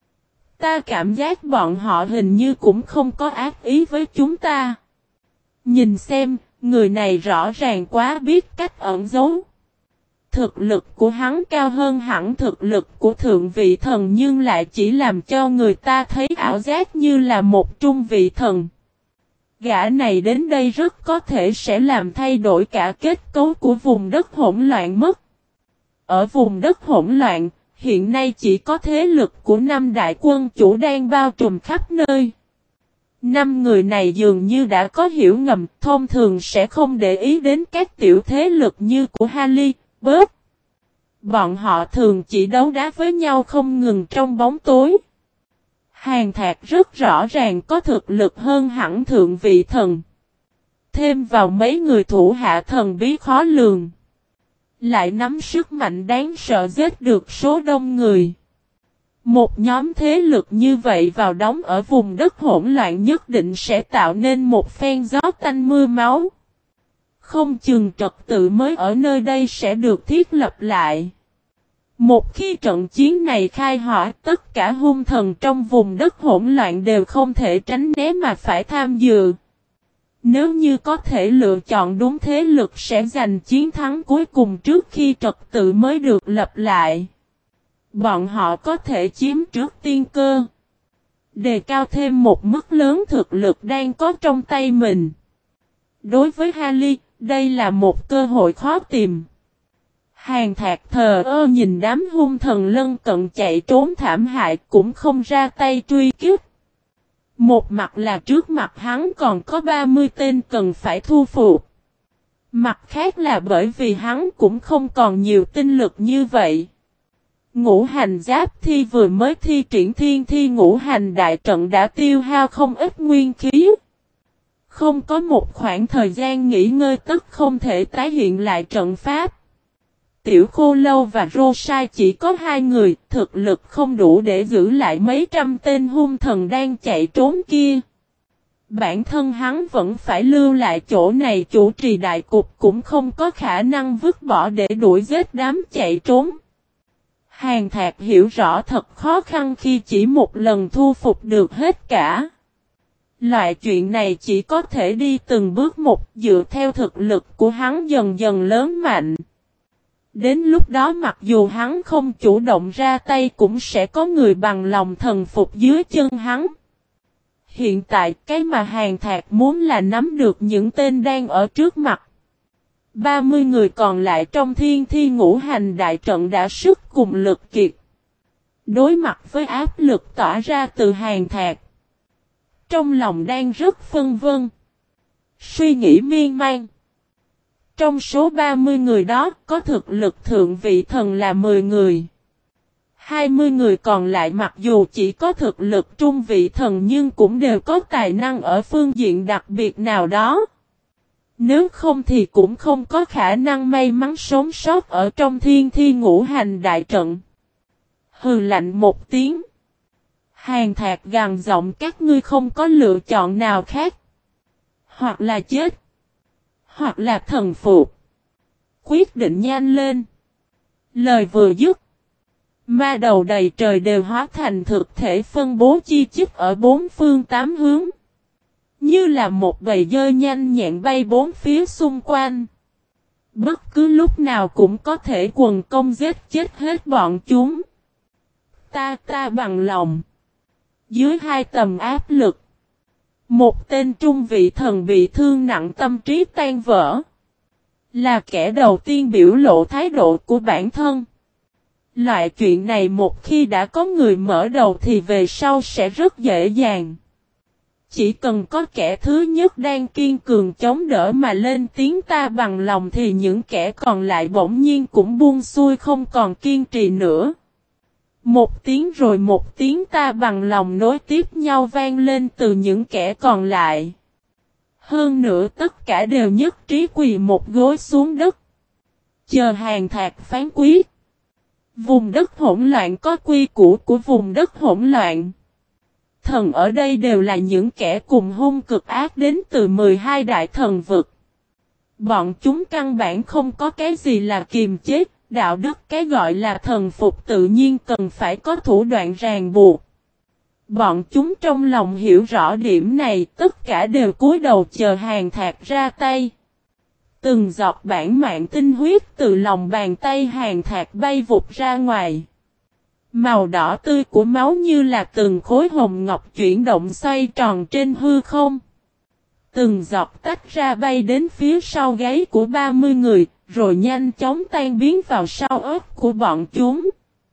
Ta cảm giác bọn họ hình như cũng không có ác ý với chúng ta. Nhìn xem, người này rõ ràng quá biết cách ẩn giấu. Thực lực của hắn cao hơn hẳn thực lực của thượng vị thần nhưng lại chỉ làm cho người ta thấy ảo giác như là một trung vị thần. Gã này đến đây rất có thể sẽ làm thay đổi cả kết cấu của vùng đất hỗn loạn mất. Ở vùng đất hỗn loạn, hiện nay chỉ có thế lực của 5 đại quân chủ đang bao trùm khắp nơi. 5 người này dường như đã có hiểu ngầm, thông thường sẽ không để ý đến các tiểu thế lực như của Harley, Bớt. Bọn họ thường chỉ đấu đá với nhau không ngừng trong bóng tối. Hàn Thạc rất rõ ràng có thực lực hơn hẳn thượng vị thần. Thêm vào mấy người thủ hạ thần bí khó lường. Lại nắm sức mạnh đáng sợ giết được số đông người. Một nhóm thế lực như vậy vào đóng ở vùng đất hỗn loạn nhất định sẽ tạo nên một phen gió tanh mưa máu. Không chừng trật tự mới ở nơi đây sẽ được thiết lập lại. Một khi trận chiến này khai hỏa, tất cả hung thần trong vùng đất hỗn loạn đều không thể tránh né mà phải tham dự. Nếu như có thể lựa chọn đúng thế lực sẽ giành chiến thắng cuối cùng trước khi trật tự mới được lập lại. Bọn họ có thể chiếm trước tiên cơ. Đề cao thêm một mức lớn thực lực đang có trong tay mình. Đối với Harley, đây là một cơ hội khó tìm. Hàn Thạc thờ ơ nhìn đám hung thần lân cận chạy trốn thảm hại cũng không ra tay truy kích. Một mặt là trước mặt hắn còn có 30 tên cần phải thu phục. Mặt khác là bởi vì hắn cũng không còn nhiều tinh lực như vậy. Ngũ hành giáp thi vừa mới thi triển thiên thi ngũ hành đại trận đã tiêu hao không ít nguyên khí. Không có một khoảng thời gian nghỉ ngơi tức không thể tái hiện lại trận pháp. Tiểu Khô Lâu và Rosai chỉ có 2 người, thực lực không đủ để giữ lại mấy trăm tên hung thần đang chạy trốn kia. Bản thân hắn vẫn phải lưu lại chỗ này chủ trì đại cục cũng không có khả năng vứt bỏ để đuổi giết đám chạy trốn. Hàn Thạc hiểu rõ thật khó khăn khi chỉ một lần thu phục được hết cả. Loại chuyện này chỉ có thể đi từng bước một dựa theo thực lực của hắn dần dần lớn mạnh. Đến lúc đó mặc dù hắn không chủ động ra tay cũng sẽ có người bằng lòng thần phục dưới chân hắn. Hiện tại cái mà Hàn Thạc muốn là nắm được những tên đang ở trước mặt. 30 người còn lại trong thiên thi ngũ hành đại trận đã sức cùng lực kiệt. Đối mặt với áp lực tỏa ra từ Hàn Thạc. Trong lòng đang rất phân vân. Suy nghĩ miên man. Trong số 30 người đó có thực lực thượng vị thần là 10 người. 20 người còn lại mặc dù chỉ có thực lực trung vị thần nhưng cũng đều có tài năng ở phương diện đặc biệt nào đó. Nếu không thì cũng không có khả năng may mắn sống sót ở trong thiên thi ngũ hành đại trận. Hừ lạnh một tiếng. Hàn Thạc gằn giọng các ngươi không có lựa chọn nào khác. Hoặc là chết. Hoặc là thần phục. Quyết định nhanh lên. Lời vừa dứt. Ma đầu đầy trời đều hóa thành thực thể phân bố chi chít ở bốn phương tám hướng. Như là một bầy dơi nhanh nhẹn bay bốn phía xung quanh. Bất cứ lúc nào cũng có thể quần công giết chết hết bọn chúng. Ta bằng lòng. Dưới hai tầm áp lực. Một tên trung vị thần bị thương nặng tâm trí tan vỡ. Là kẻ đầu tiên biểu lộ thái độ của bản thân. Loại chuyện này một khi đã có người mở đầu thì về sau sẽ rất dễ dàng. Chỉ cần có kẻ thứ nhất đang kiên cường chống đỡ mà lên tiếng ta bằng lòng thì những kẻ còn lại bỗng nhiên cũng buông xuôi không còn kiên trì nữa. Một tiếng rồi một tiếng ta bằng lòng nối tiếp nhau vang lên từ những kẻ còn lại. Hơn nữa tất cả đều nhất trí quỳ một gối xuống đất. Chờ Hàn Thạc phán quyết. Vùng đất hỗn loạn có quy củ của vùng đất hỗn loạn. Thần ở đây đều là những kẻ cùng hung cực ác đến từ 12 đại thần vực. Bọn chúng căn bản không có cái gì là kiềm chế, đạo đức cái gọi là thần phục tự nhiên cần phải có thủ đoạn ràng buộc. Bọn chúng trong lòng hiểu rõ điểm này, tất cả đều cúi đầu chờ Hàn Thạc ra tay. Từng giọt bản mạng tinh huyết từ lòng bàn tay Hàn Thạc bay vụt ra ngoài. Màu đỏ tươi của máu như là từng khối hồng ngọc chuyển động xoay tròn trên hư không. Từng giọt tách ra bay đến phía sau gáy của 30 người, rồi nhanh chóng tan biến vào sau ớt của bọn chúng.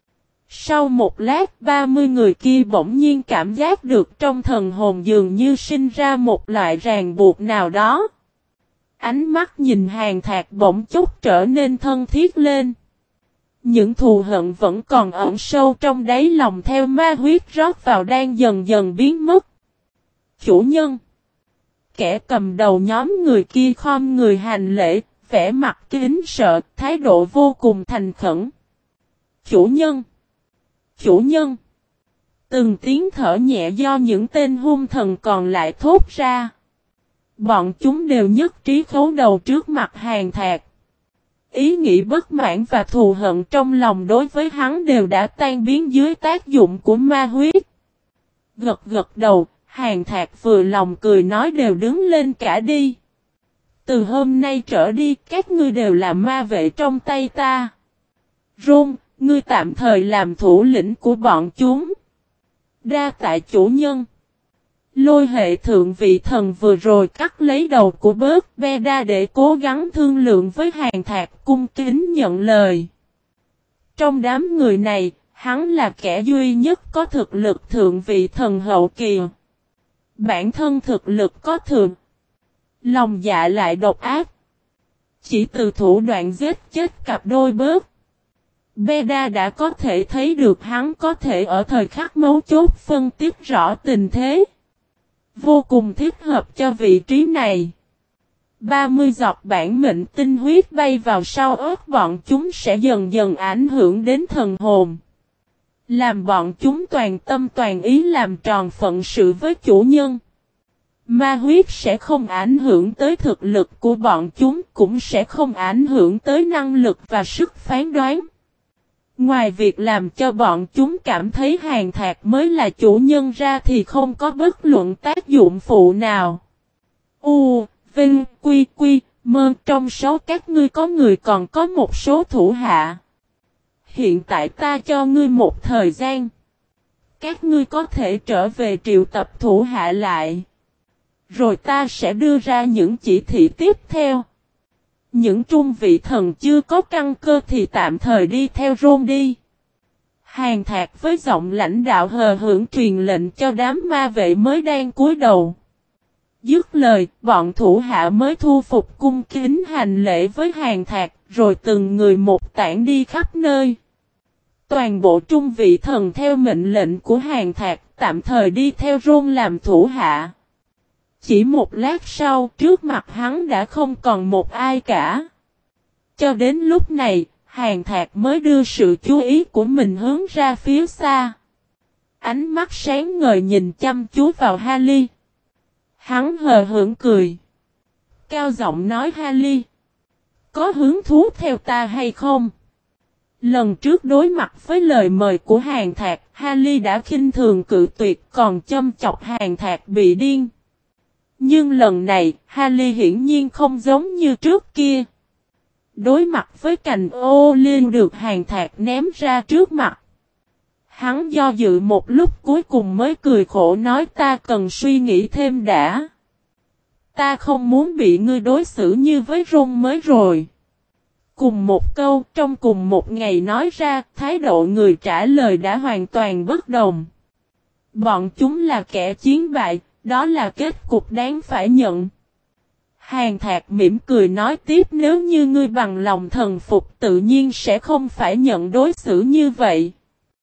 Sau một lát 30 người kia bỗng nhiên cảm giác được trong thần hồn dường như sinh ra một loại ràng buộc nào đó. Ánh mắt nhìn Hàn Thạc bỗng chốc trở nên thân thiết lên. Những thù hận vẫn còn ẩn sâu trong đáy lòng theo ma huyết rót vào đang dần dần biến mất. Chủ nhân. Kẻ cầm đầu nhóm người kia khom người hành lễ, vẻ mặt kính sợ, thái độ vô cùng thành khẩn. Chủ nhân. Chủ nhân. Từng tiếng thở nhẹ do những tên hung thần còn lại thốt ra. Bọn chúng đều nhất trí khấu đầu trước mặt Hàn Thạc. Ý nghĩ bất mãn và thù hận trong lòng đối với hắn đều đã tan biến dưới tác dụng của ma huyết. Gật gật đầu, Hàn Thạc vừa lòng cười nói đều đứng lên cả đi. Từ hôm nay trở đi các ngươi đều là ma vệ trong tay ta. Rôn, ngươi tạm thời làm thủ lĩnh của bọn chúng. Đa tạ chủ nhân. Lôi hệ thượng vị thần vừa rồi cắt lấy đầu của bớt Beda để cố gắng thương lượng với Hàn Thạc cung kính nhận lời. Trong đám người này, hắn là kẻ duy nhất có thực lực thượng vị thần hậu kỳ. Bản thân thực lực có thường. Lòng dạ lại độc ác. Chỉ từ thủ đoạn giết chết cặp đôi bớt Beda đã có thể thấy được hắn có thể ở thời khắc mấu chốt phân tích rõ tình thế. Vô cùng thích hợp cho vị trí này. 30 giọt bản mệnh tinh huyết bay vào sau ớt bọn chúng sẽ dần dần ảnh hưởng đến thần hồn. Làm bọn chúng toàn tâm toàn ý làm tròn phận sự với chủ nhân. Ma huyết sẽ không ảnh hưởng tới thực lực của bọn chúng, cũng sẽ không ảnh hưởng tới năng lực và sức phán đoán. Ngoài việc làm cho bọn chúng cảm thấy Hàn Thạc mới là chủ nhân ra thì không có bất luận tác dụng phụ nào. Vinh, Quy, Mơ trong số các ngươi có người còn có một số thủ hạ. Hiện tại ta cho ngươi một thời gian. Các ngươi có thể trở về triệu tập thủ hạ lại. Rồi ta sẽ đưa ra những chỉ thị tiếp theo. Những trung vị thần chưa có căn cơ thì tạm thời đi theo Rôn đi. Hàn Thạc với giọng lãnh đạo hờ hững truyền lệnh cho đám ma vệ mới đang cúi đầu. Dứt lời, bọn thủ hạ mới thu phục cung kính hành lễ với Hàn Thạc, rồi từng người một tản đi khắp nơi. Toàn bộ trung vị thần theo mệnh lệnh của Hàn Thạc, tạm thời đi theo Rôn làm thủ hạ. Chỉ một lát sau, trước mặt hắn đã không còn một ai cả. Cho đến lúc này, Hàn Thạc mới đưa sự chú ý của mình hướng ra phía xa. Ánh mắt sáng ngời nhìn chăm chú vào Harley. Hắn hờ hững cười. Cao giọng nói Harley. Có hứng thú theo ta hay không? Lần trước đối mặt với lời mời của Hàn Thạc, Harley đã khinh thường cự tuyệt còn châm chọc Hàn Thạc bị điên. Nhưng lần này, Harley hiển nhiên không giống như trước kia. Đối mặt với cành ô liu được Hàn Thạc ném ra trước mặt. Hắn do dự một lúc cuối cùng mới cười khổ nói ta cần suy nghĩ thêm đã. Ta không muốn bị ngươi đối xử như với run mới rồi. Cùng một câu trong cùng một ngày nói ra, thái độ người trả lời đã hoàn toàn bất đồng. Bọn chúng là kẻ chiến bại, đó là kết cục đáng phải nhận. Hàn Thạc mỉm cười nói tiếp nếu như ngươi bằng lòng thần phục tự nhiên sẽ không phải nhận đối xử như vậy.